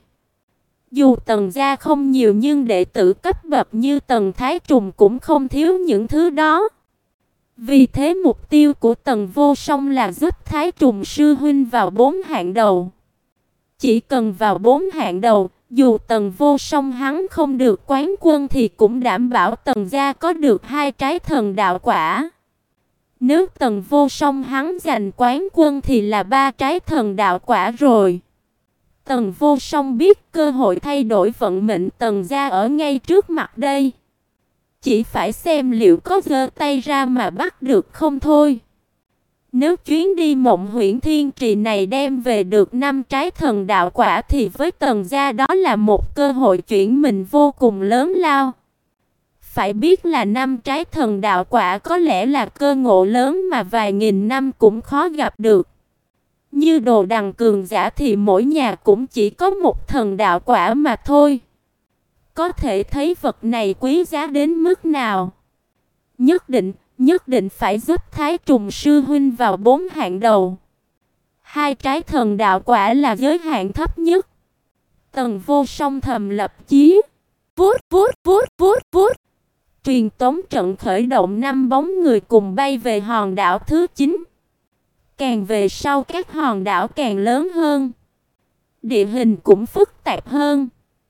Dù Tần gia không nhiều nhưng đệ tử cấp bậc như Tần Thái Trùng cũng không thiếu những thứ đó. Vì thế mục tiêu của Tần Vô Song là giúp Thái Trùng sư huynh vào bốn hạng đầu. Chỉ cần vào bốn hạng đầu, dù Tần Vô Song hắn không được quán quân thì cũng đảm bảo Tần gia có được hai trái thần đạo quả. Nếu Tần Vô Song hắn giành quán quân thì là ba trái thần đạo quả rồi. Tần Vô Song biết cơ hội thay đổi vận mệnh Tần gia ở ngay trước mặt đây. Chỉ phải xem liệu có giơ tay ra mà bắt được không thôi. Nếu chuyến đi Mộng Huyễn Thiên Trì này đem về được năm trái thần đạo quả thì với Tần gia đó là một cơ hội chuyển mình vô cùng lớn lao. Phải biết là năm trái thần đạo quả có lẽ là cơ ngộ lớn mà vài nghìn năm cũng khó gặp được. Như Đồ Đằng cường giả thì mỗi nhà cũng chỉ có một thần đạo quả mà thôi. Có thể thấy vật này quý giá đến mức nào. Nhất định, nhất định phải giúp Thái Trùng sư huynh vào bốn hạng đầu. Hai trái thần đạo quả là giới hạn thấp nhất. Tần Vô Song thầm lập chí. Vút vút vút vút vút. Truyền tống trận khởi động, năm bóng người cùng bay về hòn đảo thứ chín. Càng về sau các hòn đảo càng lớn hơn. Địa hình cũng phức tạp hơn.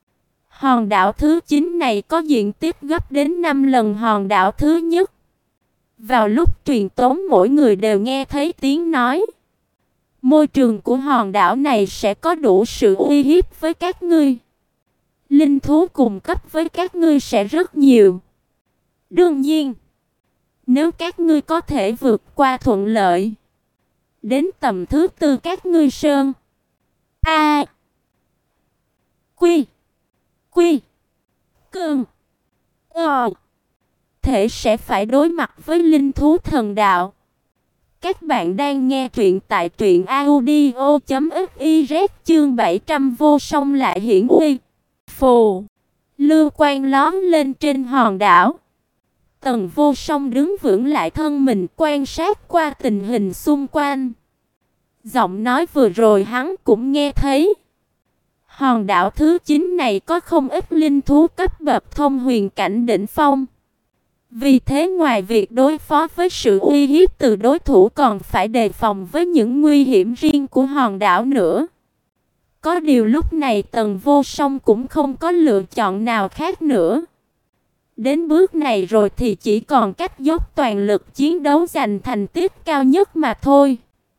Hòn đảo thứ chín này có diện tích gấp đến năm lần hòn đảo thứ nhất. Vào lúc truyền tống mỗi người đều nghe thấy tiếng nói. Môi trường của hòn đảo này sẽ có đủ sự uy hiếp với các ngươi. Linh thú cùng cấp với các ngươi sẽ rất nhiều. Đương nhiên, nếu các ngươi có thể vượt qua thuận lợi, đến tầm thứ tư các ngươi sơn A Quy Quy Cường Ờ thể sẽ phải đối mặt với linh thú thần đạo. Các bạn đang nghe truyện tại truyện audio chấm fiz chương bảy trăm Vô Song lại hiển uy. Phù. Lưu quang lóe lên trên hòn đảo. Tần Vô Song đứng vững lại thân mình, quan sát qua tình hình xung quanh. Giọng nói vừa rồi hắn cũng nghe thấy. Hòn đảo thứ chín này có không ít linh thú cấp bậc thông huyền cảnh đỉnh phong. Vì thế ngoài việc đối phó với sự uy hiếp từ đối thủ, còn phải đề phòng với những nguy hiểm riêng của hòn đảo nữa. Có điều lúc này Tần Vô Song cũng không có lựa chọn nào khác nữa. Đến bước này rồi thì chỉ còn cách dốc toàn lực chiến đấu giành thành tích cao nhất mà thôi.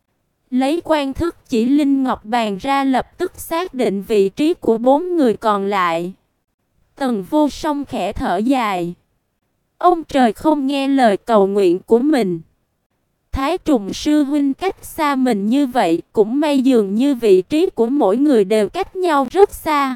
Lấy quan thức chỉ linh ngọc bàn ra, lập tức xác định vị trí của bốn người còn lại. Tần Vô Song khẽ thở dài. Ông trời không nghe lời cầu nguyện của mình. Thái Trùng sư huynh cách xa mình như vậy, cũng may dường như vị trí của mỗi người đều cách nhau rất xa.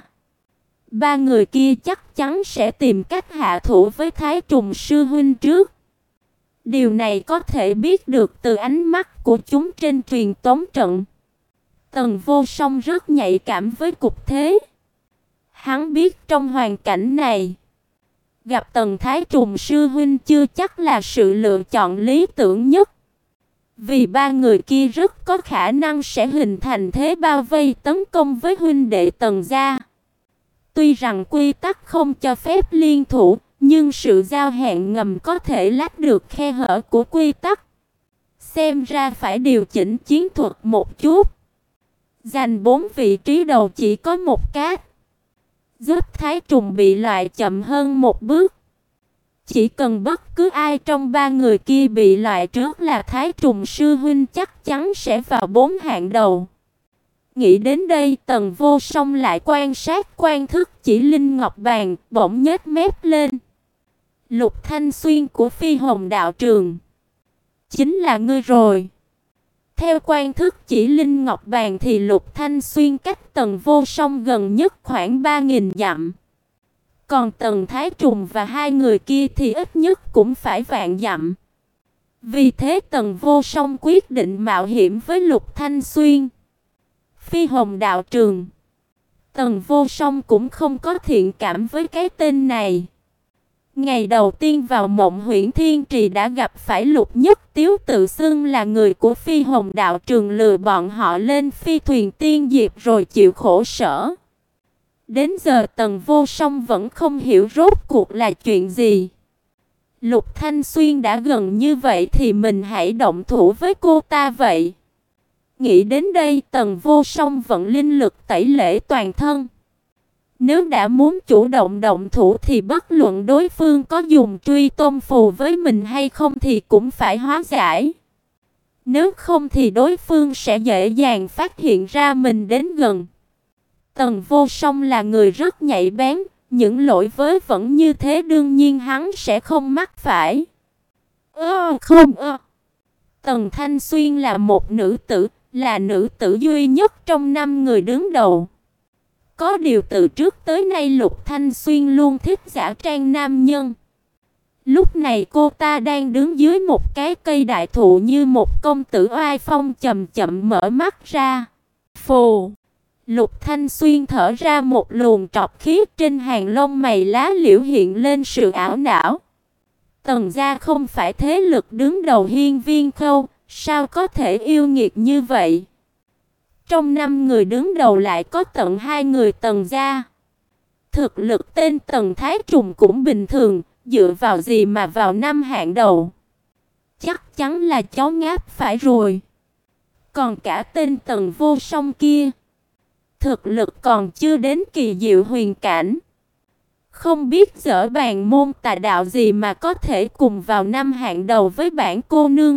Ba người kia chắc chắn sẽ tìm cách hạ thủ với Thái Trùng sư huynh trước. Điều này có thể biết được từ ánh mắt của chúng trên truyền tống trận. Tần Vô Song rất nhạy cảm với cục thế. Hắn biết trong hoàn cảnh này, gặp Tần Thái Trùng sư huynh chưa chắc là sự lựa chọn lý tưởng nhất. Vì ba người kia rất có khả năng sẽ hình thành thế bao vây tấn công với huynh đệ Tần gia. Tuy rằng quy tắc không cho phép liên thủ, nhưng sự giao hẹn ngầm có thể lách được khe hở của quy tắc. Xem ra phải điều chỉnh chiến thuật một chút. Giành bốn vị trí đầu chỉ có một cách. Giúp Thái Trùng bị loại chậm hơn một bước. Chỉ cần bất cứ ai trong ba người kia bị loại trước là Thái Trùng sư huynh chắc chắn sẽ vào bốn hạng đầu. Nghĩ đến đây, Tần Vô Song lại quan sát quan thức chỉ linh ngọc bàn, bỗng nhếch mép lên. Lục Thanh Xuyên của Phi Hồng đạo trường, chính là ngươi rồi. Theo quan thức chỉ linh ngọc bàn thì Lục Thanh Xuyên cách Tần Vô Song gần nhất khoảng ba nghìn dặm. Còn Tần Thái Trùng và hai người kia thì ít nhất cũng phải vạn dặm. Vì thế Tần Vô Song quyết định mạo hiểm với Lục Thanh Xuyên. Phi Hồng đạo trường. Tần Vô Song cũng không có thiện cảm với cái tên này. Ngày đầu tiên vào Mộng Huyễn Thiên Trì đã gặp phải Lục Nhất Tiếu tự xưng là người của Phi Hồng đạo trường, lừa bọn họ lên phi thuyền tiên diệp rồi chịu khổ sở. Đến giờ Tần Vô Song vẫn không hiểu rốt cuộc là chuyện gì. Lục Thanh Xuyên đã gần như vậy thì mình hãy động thủ với cô ta vậy. Nghĩ đến đây, Tần Vô Song vận linh lực tẩy lễ toàn thân. Nếu đã muốn chủ động động thủ thì bất luận đối phương có dùng truy tôn phù với mình hay không thì cũng phải hóa giải. Nếu không thì đối phương sẽ dễ dàng phát hiện ra mình đến gần. Tần Vô Song là người rất nhạy bén, những lỗi vớ vẩn như thế đương nhiên hắn sẽ không mắc phải. Ơ không ơ. Tần Thanh Xuyên là một nữ tử, là nữ tử duy nhất trong năm người đứng đầu. Có điều từ trước tới nay Lục Thanh Xuyên luôn thích giả trang nam nhân. Lúc này cô ta đang đứng dưới một cái cây đại thụ như một công tử oai phong, chậm chậm mở mắt ra. Phù! Lục Thanh Xuyên thở ra một luồng trọc khí, trên hàng lông mày lá liễu hiện lên sự ảo não. Tần gia không phải thế lực đứng đầu Hiên Viên Khâu, sao có thể yêu nghiệt như vậy? Trong năm người đứng đầu lại có tận hai người Tần gia. Thực lực tên Tần Thái Trùng cũng bình thường, dựa vào gì mà vào năm hạng đầu? Chắc chắn là cháu ngáp phải rồi. Còn cả tên Tần Vô Song kia, thực lực còn chưa đến kỳ diệu huyền cảnh. Không biết dở bàn môn tà đạo gì mà có thể cùng vào năm hạng đầu với bản cô nương.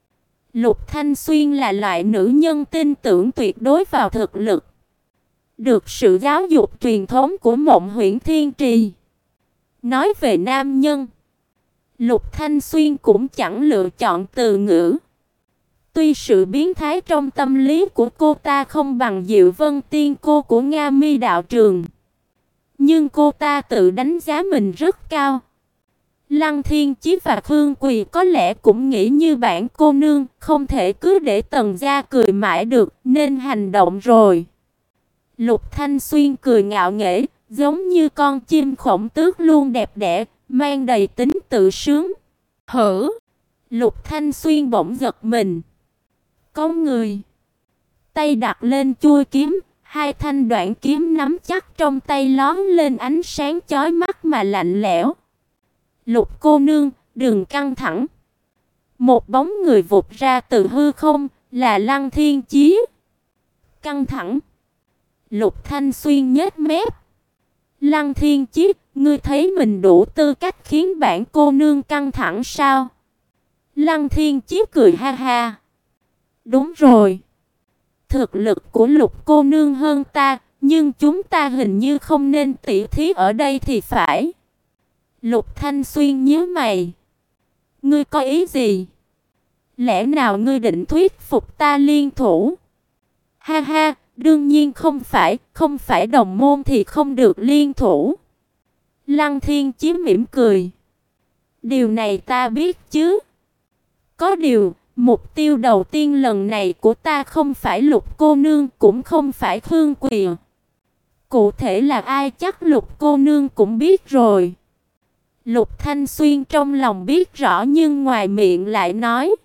Lục Thanh Xuyên là loại nữ nhân tin tưởng tuyệt đối vào thực lực, được sự giáo dục truyền thống của Mộng Huyễn Thiên Trì. Nói về nam nhân, Lục Thanh Xuyên cũng chẳng lựa chọn từ ngữ. Tuy sự biến thái trong tâm lý của cô ta không bằng Diệu Vân Tiên cô của Nga Mi đạo trường, nhưng cô ta tự đánh giá mình rất cao. Lăng Thiên Chí và Khương Quỳ có lẽ cũng nghĩ như bản cô nương, không thể cứ để Tần gia cười mãi được, nên hành động rồi. Lục Thanh Xuyên cười ngạo nghễ, giống như con chim khổng tước luôn đẹp đẽ, mang đầy tính tự sướng. Hử! Lục Thanh Xuyên bỗng giật mình. Có người. Tay đặt lên chuôi kiếm, hai thanh đoạn kiếm nắm chắc trong tay lóe lên ánh sáng chói mắt mà lạnh lẽo. Lục cô nương, đừng căng thẳng. Một bóng người vụt ra từ hư không, là Lăng Thiên Chí. Căng thẳng. Lục Thanh Xuyên nhếch mép. Lăng Thiên Chí, ngươi thấy mình đủ tư cách khiến bản cô nương căng thẳng sao? Lăng Thiên Chí cười ha ha. Đúng rồi. Thực lực của Lục cô nương hơn ta, nhưng chúng ta hình như không nên tỉ thí ở đây thì phải. Lục Thanh Xuyên nhíu mày. Ngươi có ý gì? Lẽ nào ngươi định thuyết phục ta liên thủ? Ha ha, đương nhiên không phải, không phải đồng môn thì không được liên thủ. Lăng Thiên Chí mỉm cười. Điều này ta biết chứ. Có điều, mục tiêu đầu tiên lần này của ta không phải Lục cô nương, cũng không phải Khương Quỳ. Cụ thể là ai chắc Lục cô nương cũng biết rồi. Lục Thanh Xuyên trong lòng biết rõ nhưng ngoài miệng lại nói.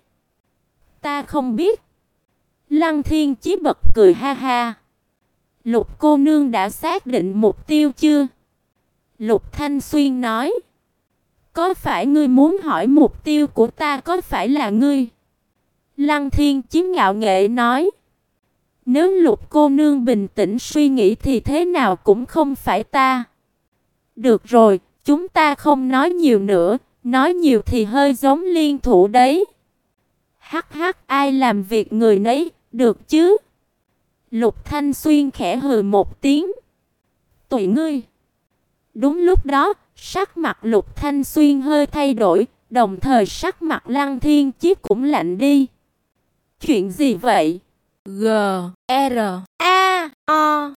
Ta không biết. Lăng Thiên Chí bật cười ha ha. Lục cô nương đã xác định mục tiêu chưa? Lục Thanh Xuyên nói. Có phải ngươi muốn hỏi mục tiêu của ta có phải là ngươi? Lăng Thiên Chí ngạo nghễ nói. Nếu Lục cô nương bình tĩnh suy nghĩ thì thế nào cũng không phải ta. Được rồi, chúng ta không nói nhiều nữa, nói nhiều thì hơi giống liên thủ đấy. Hắc hắc, ai làm việc người nấy, được chứ? Lục Thanh Xuyên khẽ hừ một tiếng. Tùy ngươi. Đúng lúc đó, sắc mặt Lục Thanh Xuyên hơi thay đổi, đồng thời sắc mặt Lăng Thiên Chí cũng lạnh đi. Chuyện gì vậy? G R A O.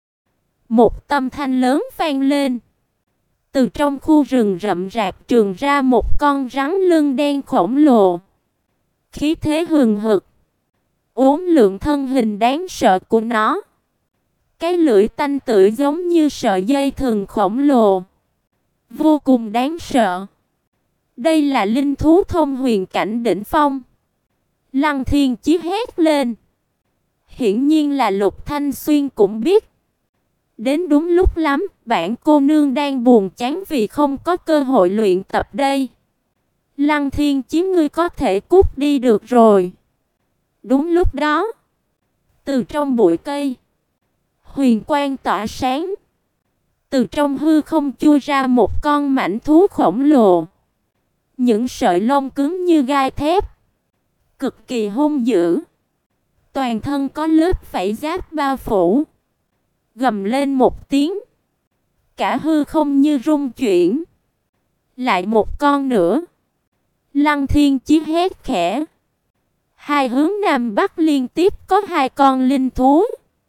Một âm thanh lớn vang lên. Từ trong khu rừng rậm rạp trường ra một con rắn lưng đen khổng lồ. Khí thế hừng hực. Uốn lượn thân hình đáng sợ của nó. Cái lưỡi tanh tưởi giống như sợi dây thừng khổng lồ. Vô cùng đáng sợ. Đây là linh thú thông huyền cảnh đỉnh phong. Lăng Thiên Chí hét lên. Hiển nhiên là Lục Thanh Xuyên cũng biết. Đến đúng lúc lắm, bản cô nương đang buồn chán vì không có cơ hội luyện tập đây. Lăng Thiên Chí ngươi có thể cút đi được rồi. Đúng lúc đó, từ trong bụi cây, huyền quang tỏa sáng. Từ trong hư không chui ra một con mãnh thú khổng lồ. Những sợi lông cứng như gai thép, cực kỳ hung dữ. Toàn thân có lớp vảy giáp bao phủ. Gầm lên một tiếng, cả hư không như rung chuyển. Lại một con nữa. Lăng Thiên Chí hét khẽ. Hai hướng nam bắc liên tiếp có hai con linh thú.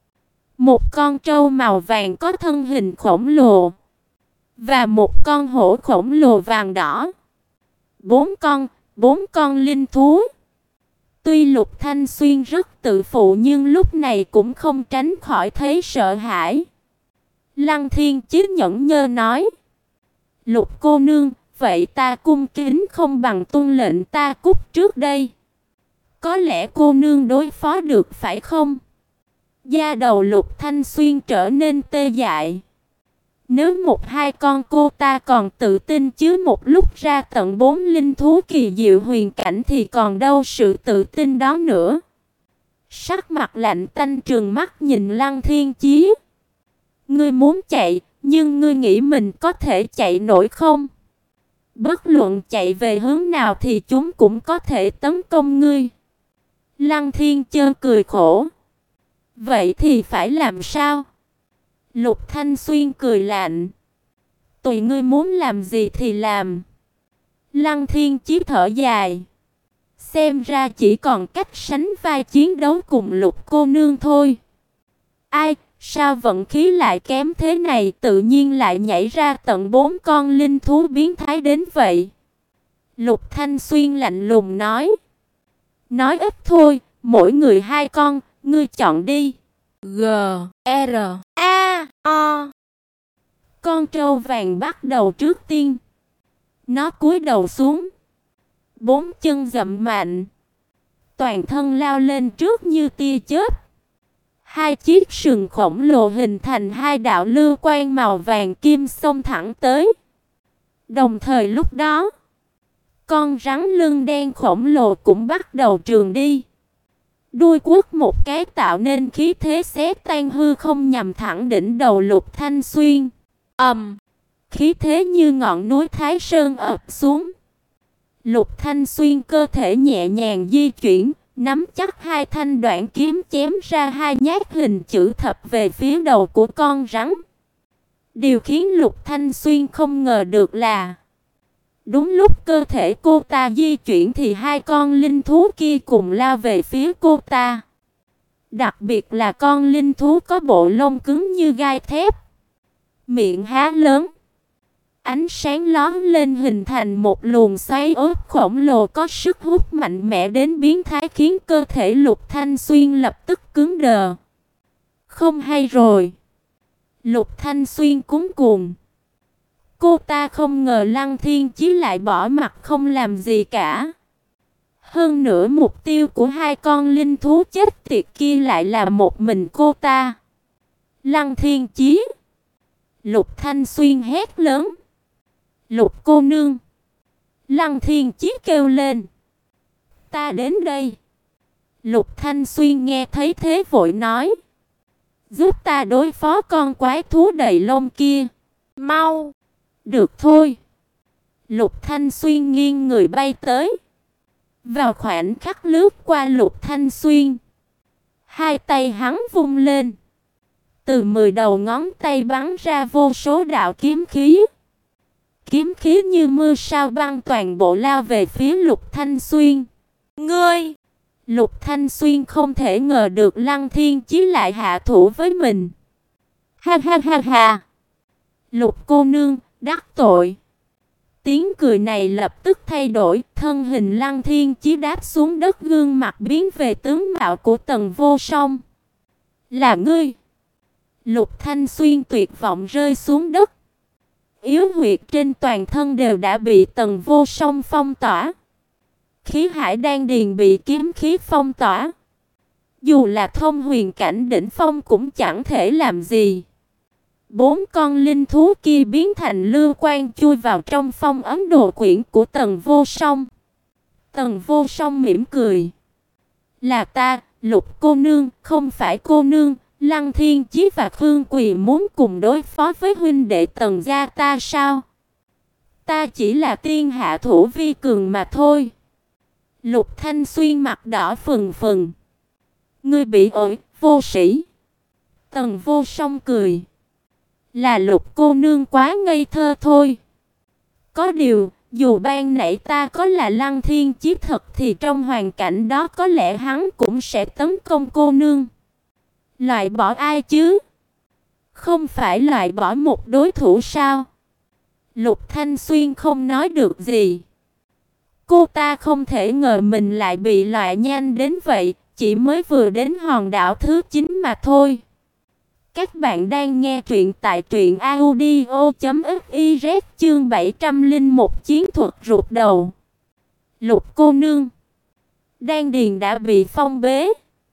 Một con trâu màu vàng có thân hình khổng lồ và một con hổ khổng lồ vàng đỏ. Bốn con, bốn con linh thú. Tuy Lục Thanh Xuyên rất tự phụ nhưng lúc này cũng không tránh khỏi thấy sợ hãi. Lăng Thiên Chí nhẫn nhơ nói. Lục cô nương, vậy ta cung kính không bằng tuân lệnh ta cút trước đây. Có lẽ cô nương đối phó được phải không? Da đầu Lục Thanh Xuyên trở nên tê dại. Nếu một hai con cô ta còn tự tin chứ một lúc ra tận bốn linh thú kỳ diệu huyền cảnh thì còn đâu sự tự tin đó nữa. Sắc mặt lạnh tanh trừng mắt nhìn Lăng Thiên Chí. Ngươi muốn chạy, nhưng ngươi nghĩ mình có thể chạy nổi không? Bất luận chạy về hướng nào thì chúng cũng có thể tấn công ngươi. Lăng Thiên Chơ cười khổ. Vậy thì phải làm sao? Lục Thanh Xuyên cười lạnh. Tùy ngươi muốn làm gì thì làm. Lăng Thiên Chí thở dài. Xem ra chỉ còn cách sánh vai chiến đấu cùng Lục cô nương thôi. Ai, sao vận khí lại kém thế này, tự nhiên lại nhảy ra tận bốn con linh thú biến thái đến vậy? Lục Thanh Xuyên lạnh lùng nói. Nói ít thôi, mỗi người hai con, ngươi chọn đi. G R A O. Con trâu vàng bắt đầu trước tiên. Nó cúi đầu xuống, bốn chân dậm mạnh, toàn thân lao lên trước như tia chớp. Hai chiếc sừng khổng lồ hình thành hai đạo lưu quang màu vàng kim xông thẳng tới. Đồng thời lúc đó, con rắn lưng đen khổng lồ cũng bắt đầu trườn đi. Đuôi quất một cái tạo nên khí thế xé tan hư không nhằm thẳng đỉnh đầu Lục Thanh Xuyên. Ầm, um, khí thế như ngọn núi Thái Sơn ập xuống. Lục Thanh Xuyên cơ thể nhẹ nhàng di chuyển, nắm chắc hai thanh đoạn kiếm chém ra hai nhát hình chữ thập về phía đầu của con rắn. Điều khiến Lục Thanh Xuyên không ngờ được là đúng lúc cơ thể cô ta di chuyển thì hai con linh thú kia cùng lao về phía cô ta. Đặc biệt là con linh thú có bộ lông cứng như gai thép, miệng há lớn, ánh sáng lóe lên hình thành một luồng xoáy ớt khổng lồ có sức hút mạnh mẽ đến biến thái, khiến cơ thể Lục Thanh Xuyên lập tức cứng đờ. Không hay rồi. Lục Thanh Xuyên cuống cuồng. Cô ta không ngờ Lăng Thiên Chí lại bỏ mặc không làm gì cả. Hơn nữa mục tiêu của hai con linh thú chết tiệt kia lại là một mình cô ta. Lăng Thiên Chí. Lục Thanh Xuyên hét lớn. Lục cô nương. Lăng Thiên Chí kêu lên. Ta đến đây. Lục Thanh Xuyên nghe thấy thế vội nói. Giúp ta đối phó con quái thú đầy lông kia. Mau. Được thôi. Lục Thanh Xuyên nghiêng người bay tới. Vào khoảnh khắc lướt qua Lục Thanh Xuyên, hai tay hắn vung lên. Từ mười đầu ngón tay bắn ra vô số đạo kiếm khí. Kiếm khí như mưa sao băng toàn bộ lao về phía Lục Thanh Xuyên. Ngươi! Lục Thanh Xuyên không thể ngờ được Lăng Thiên Chí lại hạ thủ với mình. Ha ha ha ha! Lục cô nương, đắc tội. Tiếng cười này lập tức thay đổi, thân hình Lăng Thiên Chí đáp xuống đất, gương mặt biến về tướng mạo của Tần Vô Song. Là ngươi! Lục Thanh Xuyên tuyệt vọng rơi xuống đất. Yếu huyệt trên toàn thân đều đã bị Tần Vô Song phong tỏa. Khí hải đan điền bị kiếm khí phong tỏa. Dù là thông huyền cảnh đỉnh phong cũng chẳng thể làm gì. Bốn con linh thú kia biến thành lưu quang chui vào trong phong ấn đồ quyển của Tần Vô Song. Tần Vô Song mỉm cười. Là ta, Lục cô nương, không phải cô nương. Lăng Thiên Chí và Khương Quỳ muốn cùng đối phó với huynh đệ Tần gia ta sao? Ta chỉ là tiên hạ thủ vi cường mà thôi. Lục Thanh Xuyên mặt đỏ phừng phừng. Ngươi bị ổi, vô sĩ. Tần Vô Song cười. Là Lục cô nương quá ngây thơ thôi. Có điều, dù ban nãy ta có là Lăng Thiên Chí thật thì trong hoàn cảnh đó có lẽ hắn cũng sẽ tấn công cô nương. Loại bỏ ai chứ? Không phải loại bỏ một đối thủ sao? Lục Thanh Xuyên không nói được gì. Cô ta không thể ngờ mình lại bị loại nhanh đến vậy, chỉ mới vừa đến hòn đảo thứ chín mà thôi. Các bạn đang nghe truyện tại truyện audio chấm fiz chương bảy trăm lẻ một chiến thuật rụt đầu. Lục cô nương, đan điền đã bị phong bế.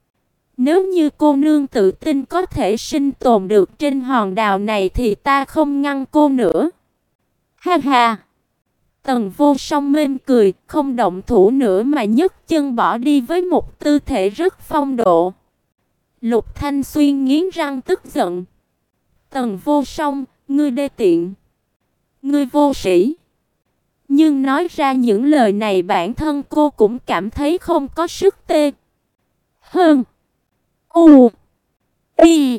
Nếu như cô nương tự tin có thể sinh tồn được trên hòn đảo này thì ta không ngăn cô nữa. Ha ha! Tần Vô Song mên cười, không động thủ nữa mà nhấc chân bỏ đi với một tư thể rất phong độ. Lục Thanh Xuyên nghiến răng tức giận. Tần Vô Song, ngươi đê tiện. Ngươi vô sĩ. Nhưng nói ra những lời này bản thân cô cũng cảm thấy không có sức tê. Hơn. U. Y.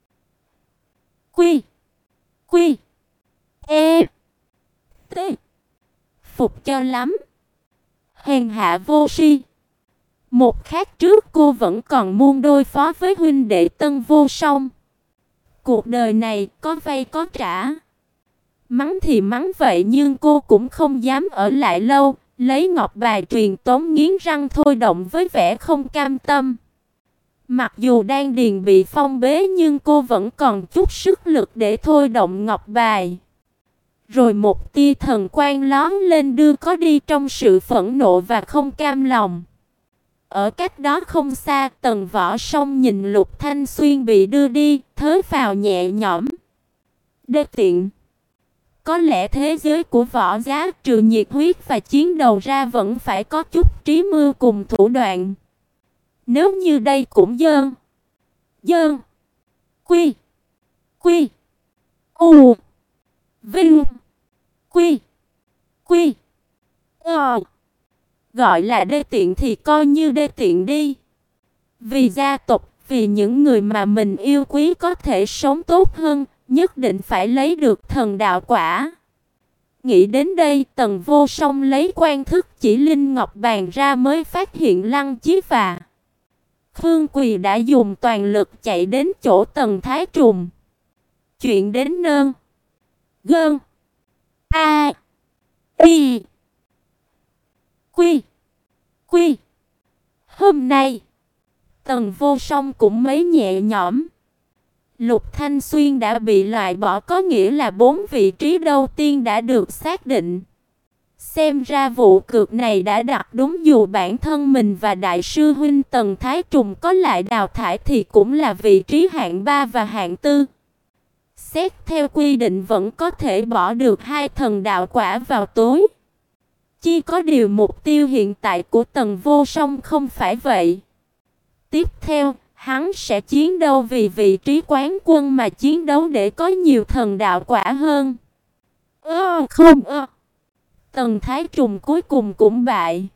Quy. Quy. E. T. Phục cho lắm. Hèn hạ vô si. Một khác trước cô vẫn còn muôn đối phó với huynh đệ Tân Vô Song. Cuộc đời này có vay có trả. Mắng thì mắng vậy nhưng cô cũng không dám ở lại lâu. Lấy ngọc bài truyền tống nghiến răng thôi động với vẻ không cam tâm. Mặc dù đan điền bị phong bế nhưng cô vẫn còn chút sức lực để thôi động ngọc bài. Rồi một tia thần quang lóe lên đưa có đi trong sự phẫn nộ và không cam lòng. Ở cách đó không xa, Tần Võ Song nhìn Lục Thanh Xuyên bị đưa đi, thở phào nhẹ nhõm. Đê tiện. Có lẽ thế giới của võ giá trừ nhiệt huyết và chiến đầu ra vẫn phải có chút trí mưu cùng thủ đoạn. Nếu như đây cũng dơn. Dơn. Quy. Quy. U. Vinh. Quy. Quy. Ờ. Gọi là đê tiện thì coi như đê tiện đi. Vì gia tộc, vì những người mà mình yêu quý có thể sống tốt hơn, nhất định phải lấy được thần đạo quả. Nghĩ đến đây, Tần Vô Song lấy quan thức chỉ linh ngọc bàn ra mới phát hiện Lăng Chí và Khương Quỳ đã dùng toàn lực chạy đến chỗ Tần Thái Trùng. Chuyện đến nơn. Gơn. A. Y. Quy. Quy. Hôm nay, Tần Vô Song cũng mấy nhẹ nhõm. Lục Thanh Xuyên đã bị loại bỏ, có nghĩa là bốn vị trí đầu tiên đã được xác định. Xem ra vụ cược này đã đặt đúng, dù bản thân mình và đại sư huynh Tần Thái Trùng có lại đào thải thì cũng là vị trí hạng ba và hạng tư. Xét theo quy định vẫn có thể bỏ được hai thần đạo quả vào túi. Chỉ có điều mục tiêu hiện tại của Tần Vô Song không phải vậy. Tiếp theo, hắn sẽ chiến đấu vì vị trí quán quân mà chiến đấu để có nhiều thần đạo quả hơn. Ơ không ơ. Tần Thái Trùng cuối cùng cũng bại.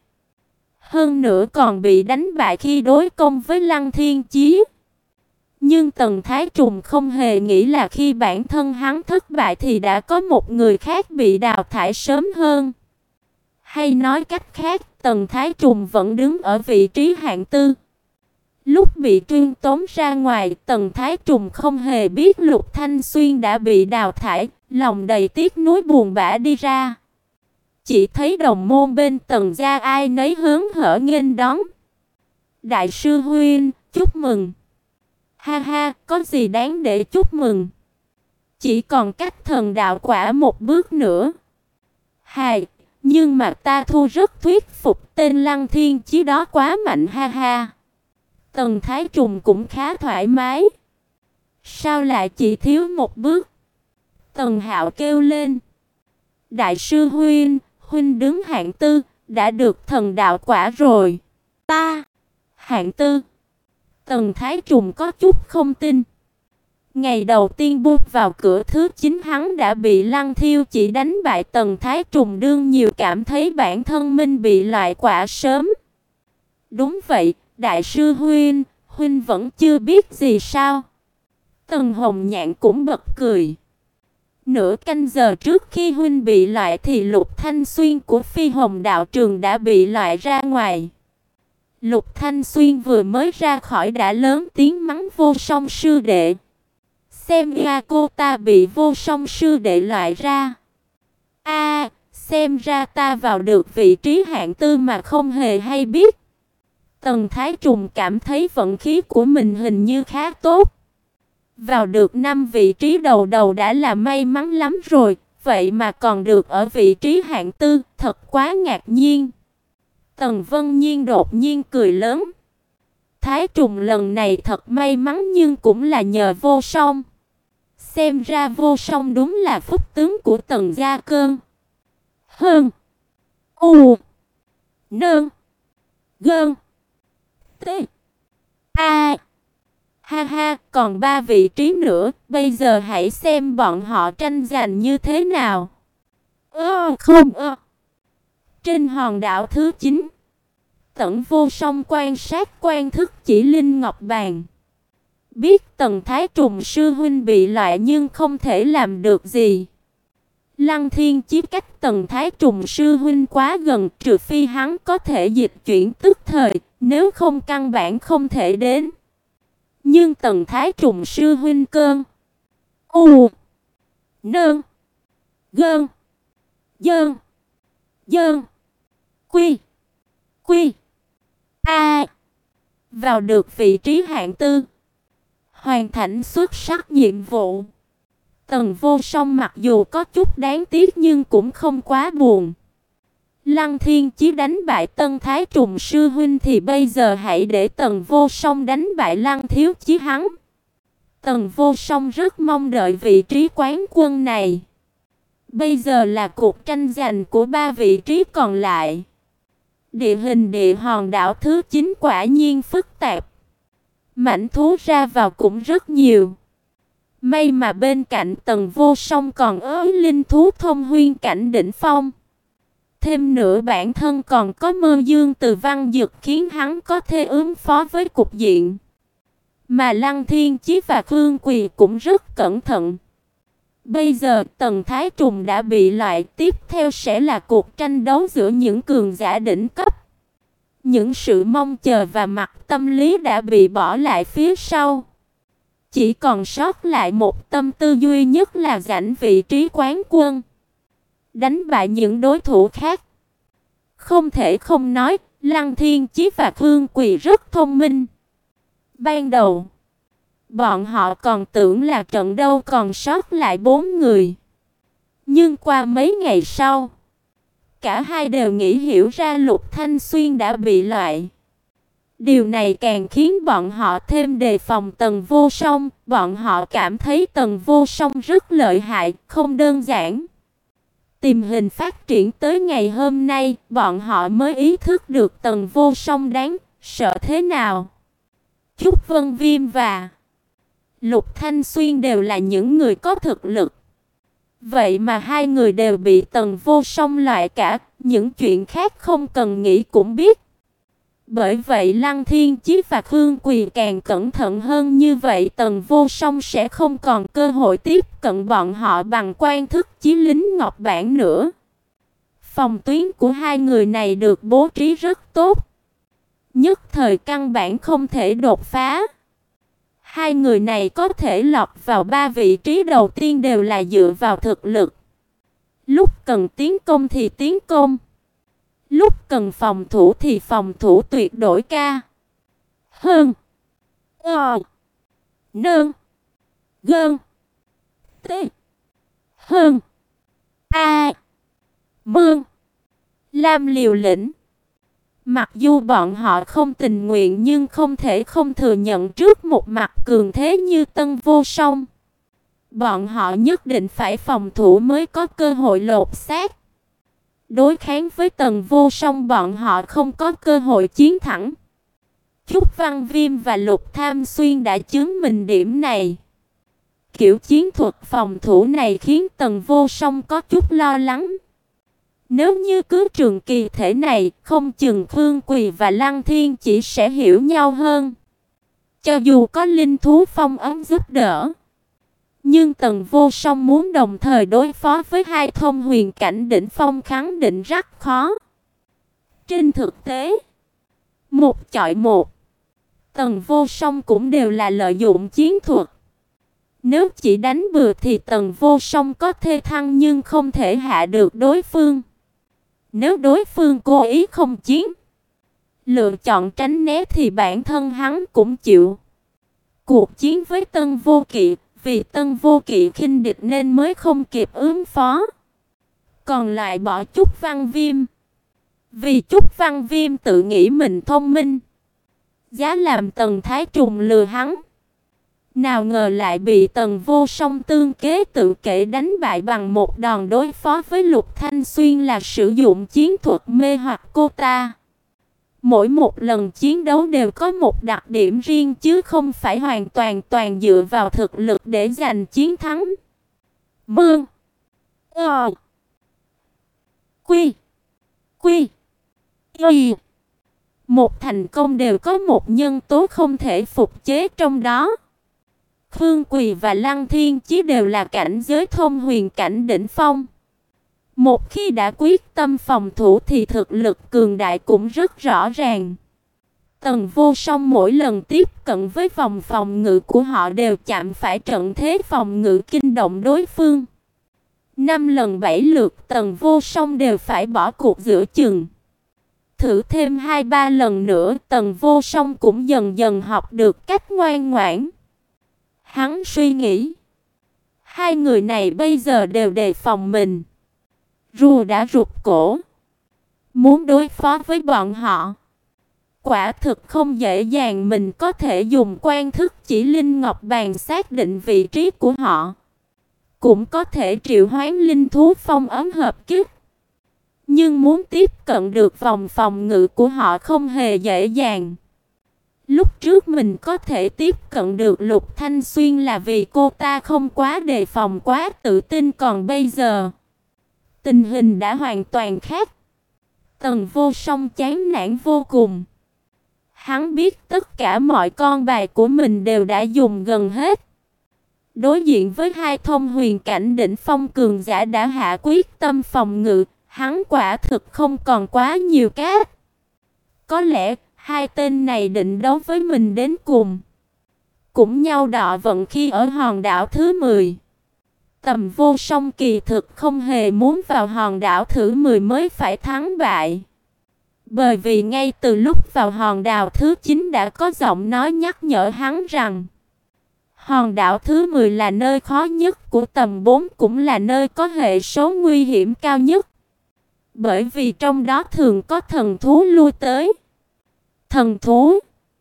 Hơn nữa còn bị đánh bại khi đối công với Lăng Thiên Chí. Nhưng Tần Thái Trùng không hề nghĩ là khi bản thân hắn thất bại thì đã có một người khác bị đào thải sớm hơn. Hay nói cách khác, Tần Thái Trùng vẫn đứng ở vị trí hạng tư. Lúc bị tuyên tống ra ngoài, Tần Thái Trùng không hề biết Lục Thanh Xuyên đã bị đào thải, lòng đầy tiếc nuối buồn bã đi ra. Chỉ thấy đồng môn bên Tần gia ai nấy hớn hở nghênh đón. Đại sư huynh, chúc mừng. Ha ha, có gì đáng để chúc mừng. Chỉ còn cách thần đạo quả một bước nữa. Hài, nhưng mà ta thua rất thuyết phục, tên Lăng Thiên Chí đó quá mạnh ha ha. Tần Thái Trùng cũng khá thoải mái. Sao lại chỉ thiếu một bước? Tần Hạo kêu lên. Đại sư huynh, huynh đứng hạng tư, đã được thần đạo quả rồi. Ta, hạng tư. Tần Thái Trùng có chút không tin. Ngày đầu tiên bước vào cửa thứ chín hắn đã bị Lăng Thiêu chỉ đánh bại. Tần Thái Trùng đương nhiều cảm thấy bản thân mình bị loại quả sớm. Đúng vậy, đại sư huynh, huynh vẫn chưa biết gì sao? Tần Hồng Nhạn cũng bật cười. Nửa canh giờ trước khi huynh bị loại thì Lục Thanh Xuyên của Phi Hồng Đạo Trường đã bị loại ra ngoài. Lục Thanh Xuyên vừa mới ra khỏi đã lớn tiếng mắng Vô Song sư đệ. Xem ra cô ta bị Vô Song sư đệ loại ra. A, à, xem ra ta vào được vị trí hạng tư mà không hề hay biết. Tần Thái Trùng cảm thấy vận khí của mình hình như khá tốt. Vào được năm vị trí đầu đầu đã là may mắn lắm rồi, vậy mà còn được ở vị trí hạng tư, thật quá ngạc nhiên. Tần Vân Nhiên đột nhiên cười lớn. Thái Trùng lần này thật may mắn nhưng cũng là nhờ Vô Song. Xem ra Vô Song đúng là phúc tướng của Tần gia cơn. Hơn. U. Nơn. Gơn. T. A. Ha ha, còn ba vị trí nữa, bây giờ hãy xem bọn họ tranh giành như thế nào. Ơ không ơ. Trên hòn đảo thứ chín, Tần Vô Song quan sát quan thức chỉ linh ngọc bàn. Biết Tần Thái Trùng sư huynh bị loại nhưng không thể làm được gì. Lăng Thiên Chí cách Tần Thái Trùng sư huynh quá gần, trừ phi hắn có thể dịch chuyển tức thời, nếu không căn bản không thể đến. Nhưng Tần Thái Trùng sư huynh cơn. U. Nơn. Gơn. Dơn. Dơn. Quy. Quy. A. vào được vị trí hạng tư, hoàn thành xuất sắc nhiệm vụ. Tần Vô Song mặc dù có chút đáng tiếc nhưng cũng không quá buồn. Lăng Thiên Chí đánh bại Tân Thái Trùng sư huynh thì bây giờ hãy để Tần Vô Song đánh bại Lăng Thiếu Chí hắn. Tần Vô Song rất mong đợi vị trí quán quân này. Bây giờ là cuộc tranh giành của ba vị trí còn lại. Địa hình địa hòn đảo thứ chín quả nhiên phức tạp. Mãnh thú ra vào cũng rất nhiều. May mà bên cạnh Tần Vô Song còn ới linh thú thông huyên cảnh đỉnh phong. Thêm nữa bản thân còn có Mơ Dương từ Văn Dực khiến hắn có thể ứng phó với cục diện. Mà Lăng Thiên Chí và Khương Quỳ cũng rất cẩn thận. Bây giờ Tần Thái Trùng đã bị loại, tiếp theo sẽ là cuộc tranh đấu giữa những cường giả đỉnh cấp. Những sự mong chờ và mặt tâm lý đã bị bỏ lại phía sau. Chỉ còn sót lại một tâm tư duy nhất là giành vị trí quán quân, đánh bại những đối thủ khác. Không thể không nói, Lăng Thiên Chí và Khương Quỳ rất thông minh. Ban đầu, bọn họ còn tưởng là trận đấu còn sót lại bốn người. Nhưng qua mấy ngày sau, cả hai đều nghĩ hiểu ra Lục Thanh Xuyên đã bị loại. Điều này càng khiến bọn họ thêm đề phòng Tần Vô Song. Bọn họ cảm thấy Tần Vô Song rất lợi hại, không đơn giản. Tình hình phát triển tới ngày hôm nay, bọn họ mới ý thức được Tần Vô Song đáng sợ thế nào. Trúc Vân Viêm và Lục Thanh Xuyên đều là những người có thực lực. Vậy mà hai người đều bị Tần Vô Song loại cả, những chuyện khác không cần nghĩ cũng biết. Bởi vậy Lăng Thiên Chí và Khương Quỳ càng cẩn thận hơn, như vậy Tần Vô Song sẽ không còn cơ hội tiếp cận bọn họ bằng quan thức chí lính ngọc bản nữa. Phòng tuyến của hai người này được bố trí rất tốt. Nhất thời căn bản không thể đột phá. Hai người này có thể lọt vào ba vị trí đầu tiên đều là dựa vào thực lực. Lúc cần tiến công thì tiến công, lúc cần phòng thủ thì phòng thủ tuyệt đối ca. Hơn. Ờ. Nơn. Gơn. T. Hơn. A. Mương. Lam liều lĩnh. Mặc dù bọn họ không tình nguyện nhưng không thể không thừa nhận trước một mặt cường thế như Tân Vô Song. Bọn họ nhất định phải phòng thủ mới có cơ hội lột xác. Đối kháng với Tần Vô Song bọn họ không có cơ hội chiến thắng. Trúc Văn Viêm và Lục Tham Xuyên đã chứng minh điểm này. Kiểu chiến thuật phòng thủ này khiến Tần Vô Song có chút lo lắng. Nếu như cứ trường kỳ thể này, không chừng Khương Quỳ và Lăng Thiên Chỉ sẽ hiểu nhau hơn. Cho dù có linh thú phong ấn giúp đỡ, nhưng Tần Vô Song muốn đồng thời đối phó với hai thông huyền cảnh đỉnh phong khẳng định rất khó. Trên thực tế, một chọi một, Tần Vô Song cũng đều là lợi dụng chiến thuật. Nếu chỉ đánh bừa thì Tần Vô Song có thể thăng nhưng không thể hạ được đối phương. Nếu đối phương cố ý không chiến, lựa chọn tránh né thì bản thân hắn cũng chịu. Cuộc chiến với Tân Vô Kỵ, vì Tân Vô Kỵ khinh địch nên mới không kịp ứng phó. Còn lại bỏ Trúc Văn Viêm, vì Trúc Văn Viêm tự nghĩ mình thông minh, giá làm Tần Thái Trùng lừa hắn. Nào ngờ lại bị Tần Vô Song tương kế tự kể đánh bại bằng một đòn. Đối phó với Lục Thanh Xuyên là sử dụng chiến thuật mê hoặc cô ta. Mỗi một lần chiến đấu đều có một đặc điểm riêng chứ không phải hoàn toàn toàn dựa vào thực lực để giành chiến thắng. Mương. Ờ. Quy. Quy. Y. Một thành công đều có một nhân tố không thể phục chế trong đó. Khương Quỳ và Lăng Thiên Chí đều là cảnh giới thông huyền cảnh đỉnh phong. Một khi đã quyết tâm phòng thủ thì thực lực cường đại cũng rất rõ ràng. Tần Vô Song mỗi lần tiếp cận với vòng phòng ngự của họ đều chạm phải trận thế phòng ngự kinh động đối phương. Năm lần bảy lượt Tần Vô Song đều phải bỏ cuộc giữa chừng. thử thêm hai ba lần nữa, Tần Vô Song cũng dần dần học được cách ngoan ngoãn. Hắn suy nghĩ, hai người này bây giờ đều đề phòng mình. Rùa đã rụt cổ, muốn đối phó với bọn họ, quả thực không dễ dàng. Mình có thể dùng quan thức chỉ linh ngọc bàn xác định vị trí của họ, cũng có thể triệu hoán linh thú phong ấn hợp kích. Nhưng muốn tiếp cận được vòng phòng ngự của họ không hề dễ dàng. Lúc trước mình có thể tiếp cận được Lục Thanh Xuyên là vì cô ta không quá đề phòng, quá tự tin, còn bây giờ tình hình đã hoàn toàn khác. Tần Vô Song chán nản vô cùng. Hắn biết tất cả mọi con bài của mình đều đã dùng gần hết. Đối diện với hai thông huyền cảnh đỉnh phong cường giả đã hạ quyết tâm phòng ngự, hắn quả thực không còn quá nhiều cát. Có lẽ hai tên này định đấu với mình đến cùng, cũng nhau đọ vận khi ở hòn đảo thứ mười. Tầm Vô Song kỳ thực không hề muốn vào hòn đảo thứ mười mới phải thắng bại. Bởi vì ngay từ lúc vào hòn đảo thứ chín đã có giọng nói nhắc nhở hắn rằng hòn đảo thứ mười là nơi khó nhất của tầm bốn, cũng là nơi có hệ số nguy hiểm cao nhất. Bởi vì trong đó thường có thần thú lui tới. Thần thú,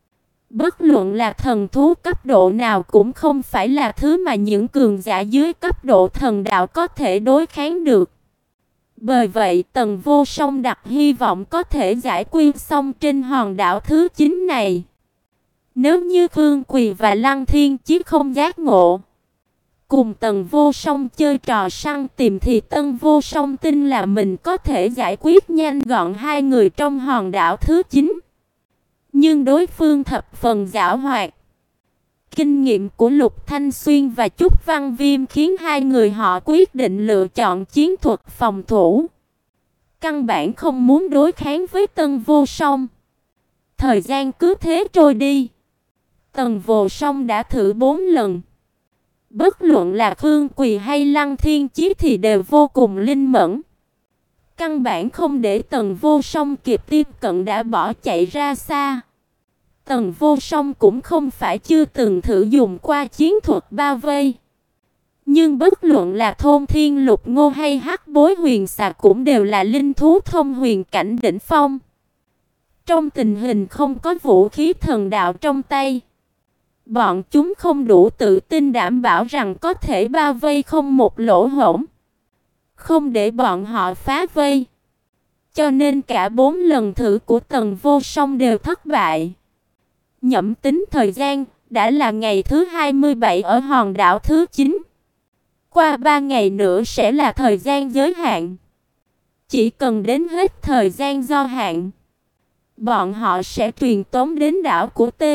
bất luận là thần thú cấp độ nào, cũng không phải là thứ mà những cường giả dưới cấp độ thần đạo có thể đối kháng được. Bởi vậy Tần Vô Song đặt hy vọng có thể giải quyết xong trên hòn đảo thứ chín này. Nếu như Khương Quỳ và Lăng Thiên Chí không giác ngộ, cùng Tần Vô Song chơi trò săn tìm, thì Tần Vô Song tin là mình có thể giải quyết nhanh gọn hai người trong hòn đảo thứ chín. Nhưng đối phương thập phần giảo hoạt. Kinh nghiệm của Lục Thanh Xuyên và Trúc Văn Viêm khiến hai người họ quyết định lựa chọn chiến thuật phòng thủ. Căn bản không muốn đối kháng với Tần Vô Song. Thời gian cứ thế trôi đi. Tần Vô Song đã thử bốn lần. Bất luận là Khương Quỳ hay Lăng Thiên Chí thì đều vô cùng linh mẫn. Căn bản không để Tần Vô Song kịp tiếp cận đã bỏ chạy ra xa. Tần Vô Song cũng không phải chưa từng thử dùng qua chiến thuật bao vây. Nhưng bất luận là Thôn Thiên Lục Ngô hay Hắc Bối Huyền Xà cũng đều là linh thú thông huyền cảnh đỉnh phong. Trong tình hình không có vũ khí thần đạo trong tay, bọn chúng không đủ tự tin đảm bảo rằng có thể bao vây không một lỗ hổng, không để bọn họ phá vây. Cho nên cả bốn lần thử của Tần Vô Song đều thất bại. Nhẩm tính thời gian, đã là ngày thứ hai mươi bảy ở hòn đảo thứ chín. Qua ba ngày nữa sẽ là thời gian giới hạn. Chỉ cần đến hết thời gian do hạn, bọn họ sẽ truyền tống đến đảo của T.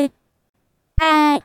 A.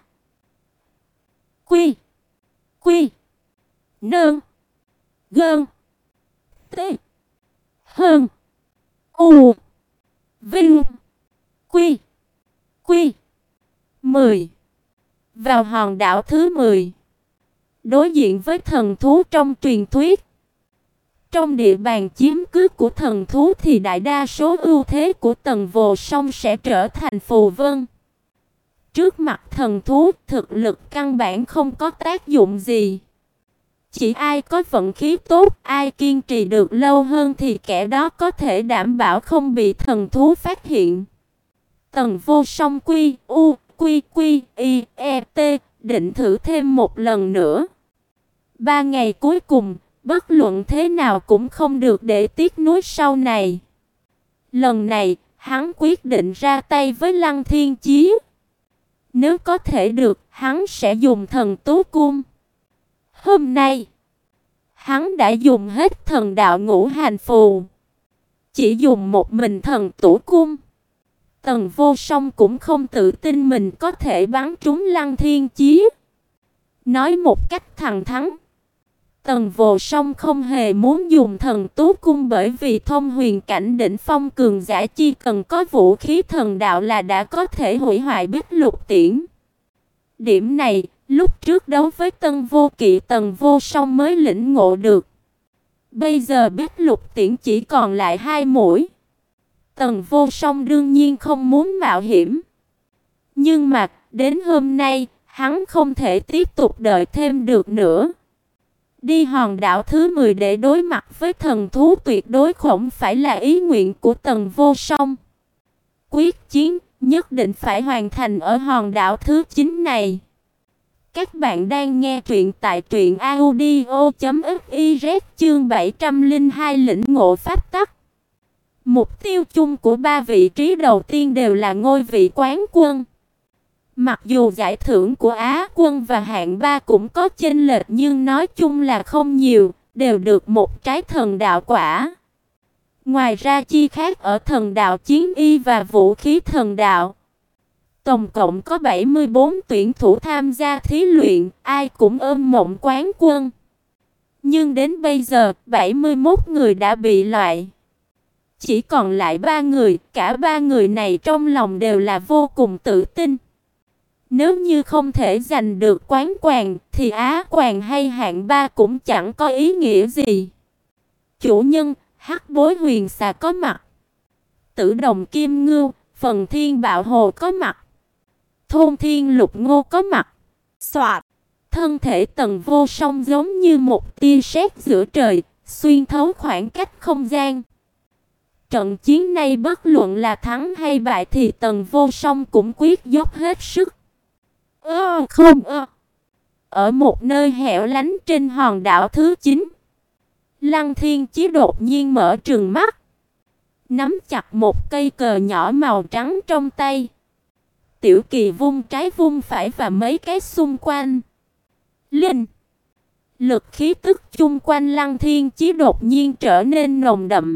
Quy. Quy. Nương. Gơn. T. Hơn. U. Vinh. Quy. Quy. mười. Vào hòn đảo thứ mười, đối diện với thần thú trong truyền thuyết. Trong địa bàn chiếm cứ của thần thú thì đại đa số ưu thế của Tần Vô Song sẽ trở thành phù vân. Trước mặt thần thú, thực lực căn bản không có tác dụng gì. Chỉ ai có vận khí tốt, ai kiên trì được lâu hơn thì kẻ đó có thể đảm bảo không bị thần thú phát hiện. Tần Vô Song quy, u, quy, quy, y, e, t, định thử thêm một lần nữa. Ba ngày cuối cùng, bất luận thế nào cũng không được để tiếc nuối sau này. Lần này, hắn quyết định ra tay với Lăng Thiên Chí. Nếu có thể được, hắn sẽ dùng thần tú cung. Hôm nay, hắn đã dùng hết thần đạo ngũ hành phù, chỉ dùng một mình thần tú cung. Tần Vô Song cũng không tự tin mình có thể bắn trúng Lăng Thiên Chí. Nói một cách thẳng thắn, Tần Vô Song không hề muốn dùng thần tú cung, bởi vì thông huyền cảnh đỉnh phong cường giả chỉ cần có vũ khí thần đạo là đã có thể hủy hoại Bích Lục Tiễn. Điểm này, lúc trước đấu với Tân Vô Kỵ Tần Vô Song mới lĩnh ngộ được. Bây giờ Bích Lục Tiễn chỉ còn lại hai mũi. Tần Vô Song đương nhiên không muốn mạo hiểm. Nhưng mà, đến hôm nay, hắn không thể tiếp tục đợi thêm được nữa. Đi hòn đảo thứ mười để đối mặt với thần thú tuyệt đối không phải là ý nguyện của Tần Vô Song. Quyết chiến nhất định phải hoàn thành ở hòn đảo thứ chín này. Các bạn đang nghe truyện tại truyện audio chấm fiz chương bảy trăm lẻ hai lĩnh ngộ pháp tắc. Mục tiêu chung của ba vị trí đầu tiên đều là ngôi vị quán quân. Mặc dù giải thưởng của Á quân và hạng ba cũng có chênh lệch nhưng nói chung là không nhiều, đều được một trái thần đạo quả. Ngoài ra chi khác ở thần đạo chiến y và vũ khí thần đạo. Tổng cộng có bảy mươi bốn tuyển thủ tham gia thí luyện, ai cũng ôm mộng quán quân. Nhưng đến bây giờ, bảy mươi mốt người đã bị loại. Chỉ còn lại ba người, cả ba người này trong lòng đều là vô cùng tự tin. Nếu như không thể giành được quán quân thì Á quân hay hạng ba cũng chẳng có ý nghĩa gì. Chủ nhân, Hắc Bối Huyền Xà có mặt. Tử Đồng Kim Ngưu, Phần Thiên Bạo Hồ có mặt. Thôn Thiên Lục Ngô có mặt. Soạt, thân thể Tần Vô Song giống như một tia sét giữa trời, xuyên thấu khoảng cách không gian. Trận chiến này bất luận là thắng hay bại thì Tần Vô Song cũng quyết dốc hết sức. Ơ không ơ. Ở một nơi hẻo lánh trên hòn đảo thứ chín, Lăng Thiên Chí đột nhiên mở trừng mắt, nắm chặt một cây cờ nhỏ màu trắng trong tay. Tiểu Kỳ vung trái vung phải và mấy cái xung quanh. Linh, lực khí tức chung quanh Lăng Thiên Chí đột nhiên trở nên nồng đậm.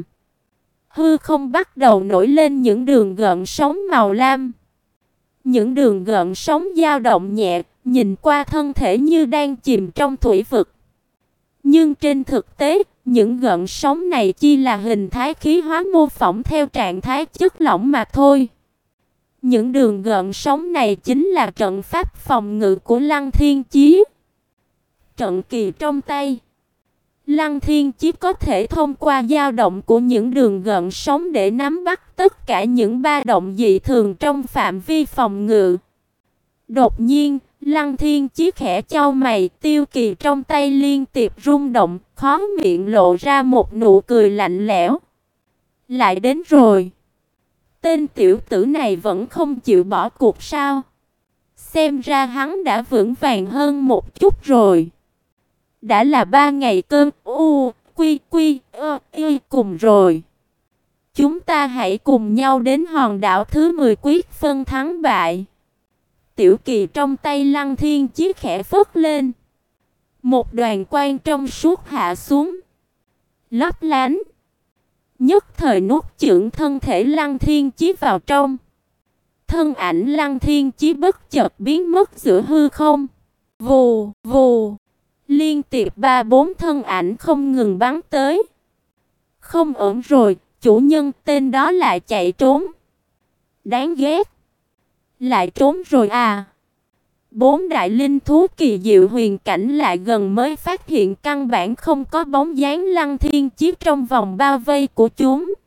Hư không bắt đầu nổi lên những đường gợn sóng màu lam. Những đường gợn sóng dao động nhẹ, nhìn qua thân thể như đang chìm trong thủy vực. Nhưng trên thực tế, những gợn sóng này chỉ là hình thái khí hóa mô phỏng theo trạng thái chất lỏng mà thôi. Những đường gợn sóng này chính là trận pháp phòng ngự của Lăng Thiên Chí. Trận kỳ trong tay, Lăng Thiên Chí có thể thông qua dao động của những đường gợn sóng để nắm bắt tất cả những ba động dị thường trong phạm vi phòng ngự. Đột nhiên, Lăng Thiên Chí khẽ chau mày, tiêu kỳ trong tay liên tiếp rung động, khóe miệng lộ ra một nụ cười lạnh lẽo. Lại đến rồi. Tên tiểu tử này vẫn không chịu bỏ cuộc sao? Xem ra hắn đã vững vàng hơn một chút rồi. Đã là ba ngày cơn u quy quy ơ y cùng rồi. Chúng ta hãy cùng nhau đến hòn đảo thứ mười quyết phân thắng bại. Tiểu kỳ trong tay Lăng Thiên Chí khẽ phất lên. Một đoàn quang trong suốt hạ xuống, lấp lánh. Nhất thời nuốt chửng thân thể Lăng Thiên Chí vào trong. Thân ảnh Lăng Thiên Chí bất chợt biến mất giữa hư không. Vù, vù. Liên tiếp ba bốn thân ảnh không ngừng bắn tới. Không ổn rồi, chủ nhân, tên đó lại chạy trốn. Đáng ghét. Lại trốn rồi à. Bốn đại linh thú kỳ diệu huyền cảnh lại gần mới phát hiện căn bản không có bóng dáng Lăng Thiên Chí trong vòng bao vây của chúng.